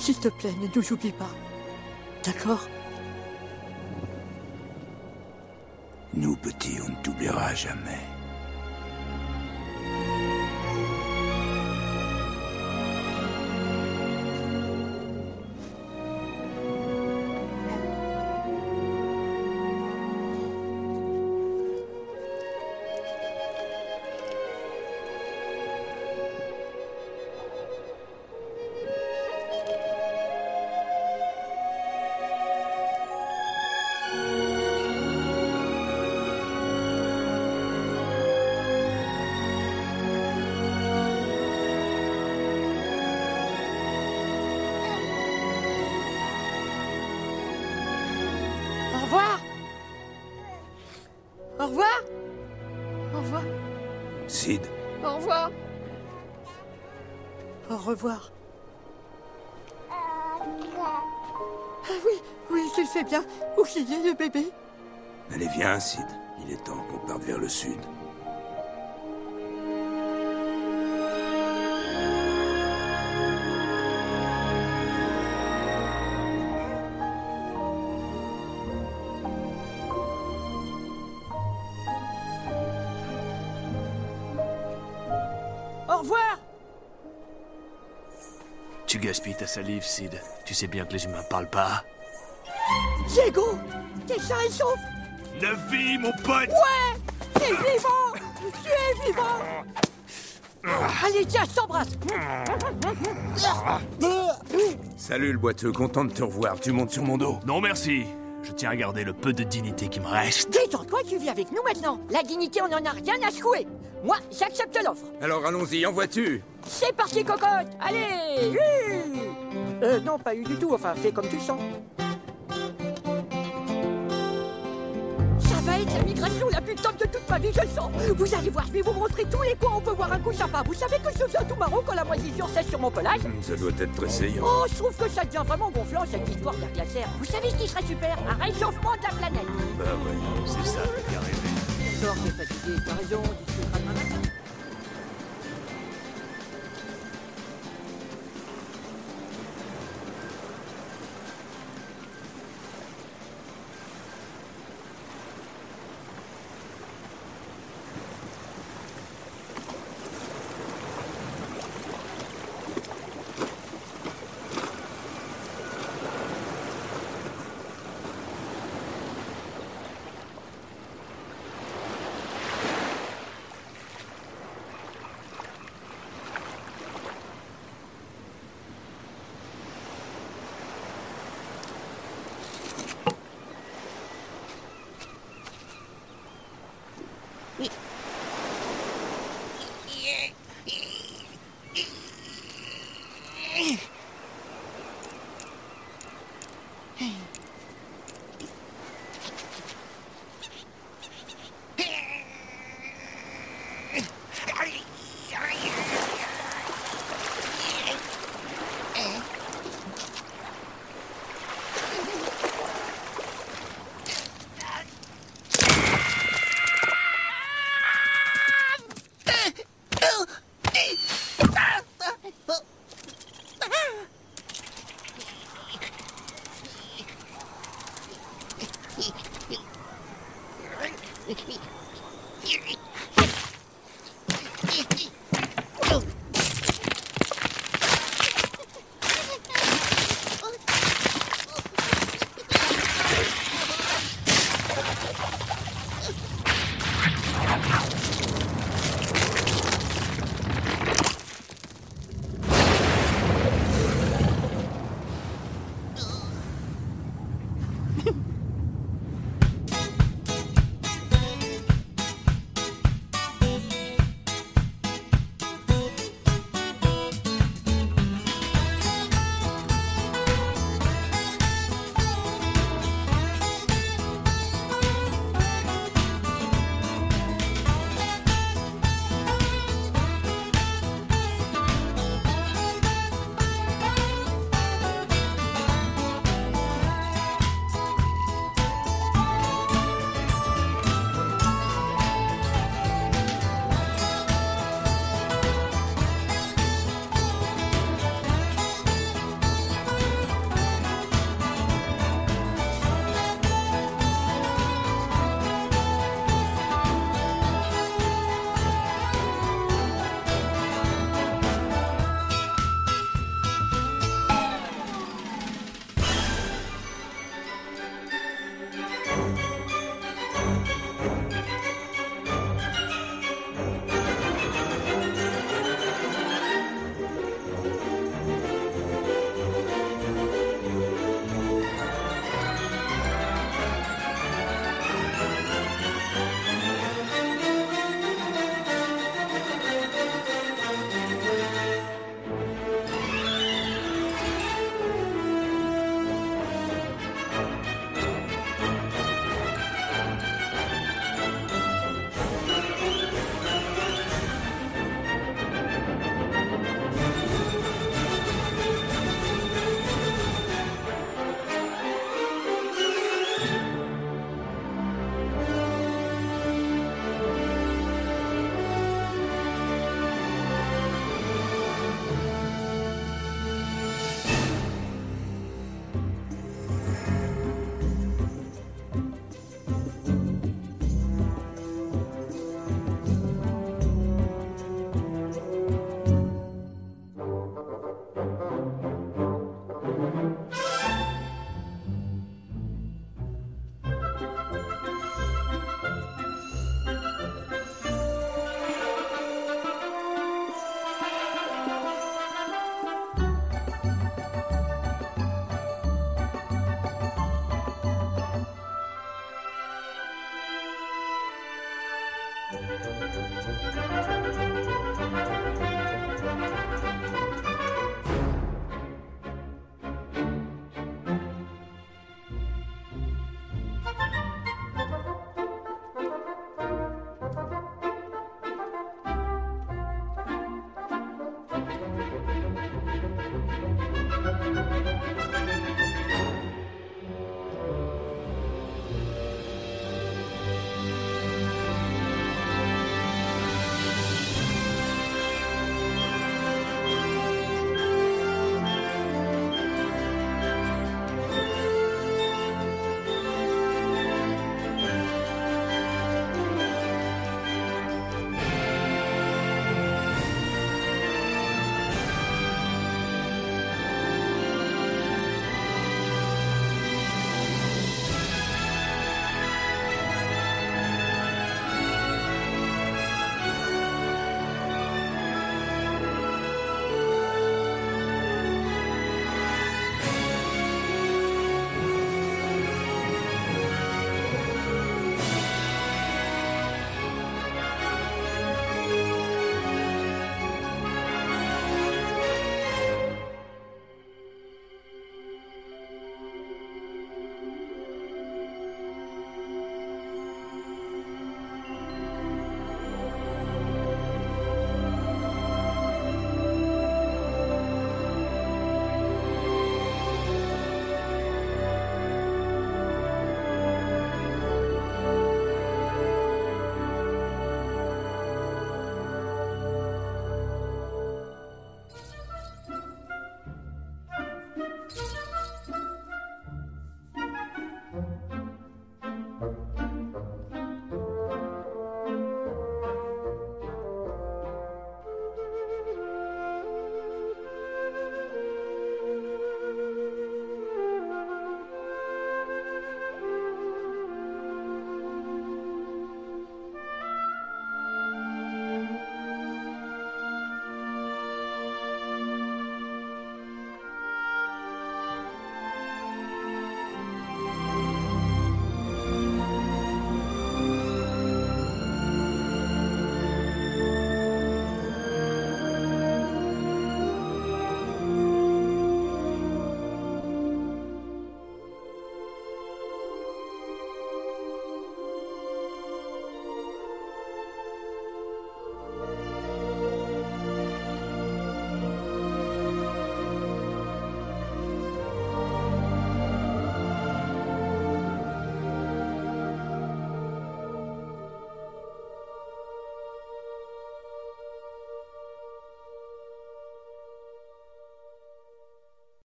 S'il te plaît, ne nous oublie pas. D'accord? Nous, petits, on ne t'oubliera jamais. Au revoir. Au revoir. Au revoir. Sid. Au revoir. Au revoir. Ah oui, oui, tu le fais bien. Où qu'il y ait le bébé? Allez, viens, Sid. Il est temps qu'on parte vers le sud. Au revoir. Tu gaspilles ta salive, Sid. Tu sais bien que les humains parlent pas. Diego, t'es sain et sauf? La vie, mon pote! Ouais! T'es vivant! Tu es vivant! Allez, tiens, je t'embrasse! Salut, le boiteux. Content de te revoir. Tu montes sur mon dos. Non, merci. Je tiens à garder le peu de dignité qui me reste. Détends-toi, tu vis avec nous maintenant. La dignité, on en a rien à secouer. Moi, j'accepte l'offre. Alors, allons-y. Envoies-tu? C'est parti, cocotte! Allez! Non, pas eu du tout. Enfin, fais comme tu le sens. Ça va être la migration la plus top de toute ma vie, je le sens. Vous allez voir, je vais vous montrer tous les coins où on peut boire un coup sympa. Vous savez que je viens tout marron quand la moisissure sèche sur mon pelage? Ça doit être très Oh, je trouve que ça devient vraiment gonflant, cette histoire d'air glaciaire. Vous savez ce qui serait super? Un réchauffement de la planète. Bah ouais, c'est ça, t'as qu'à rêver. Sors, t'es fatigué, t'as raison, discutera demain matin.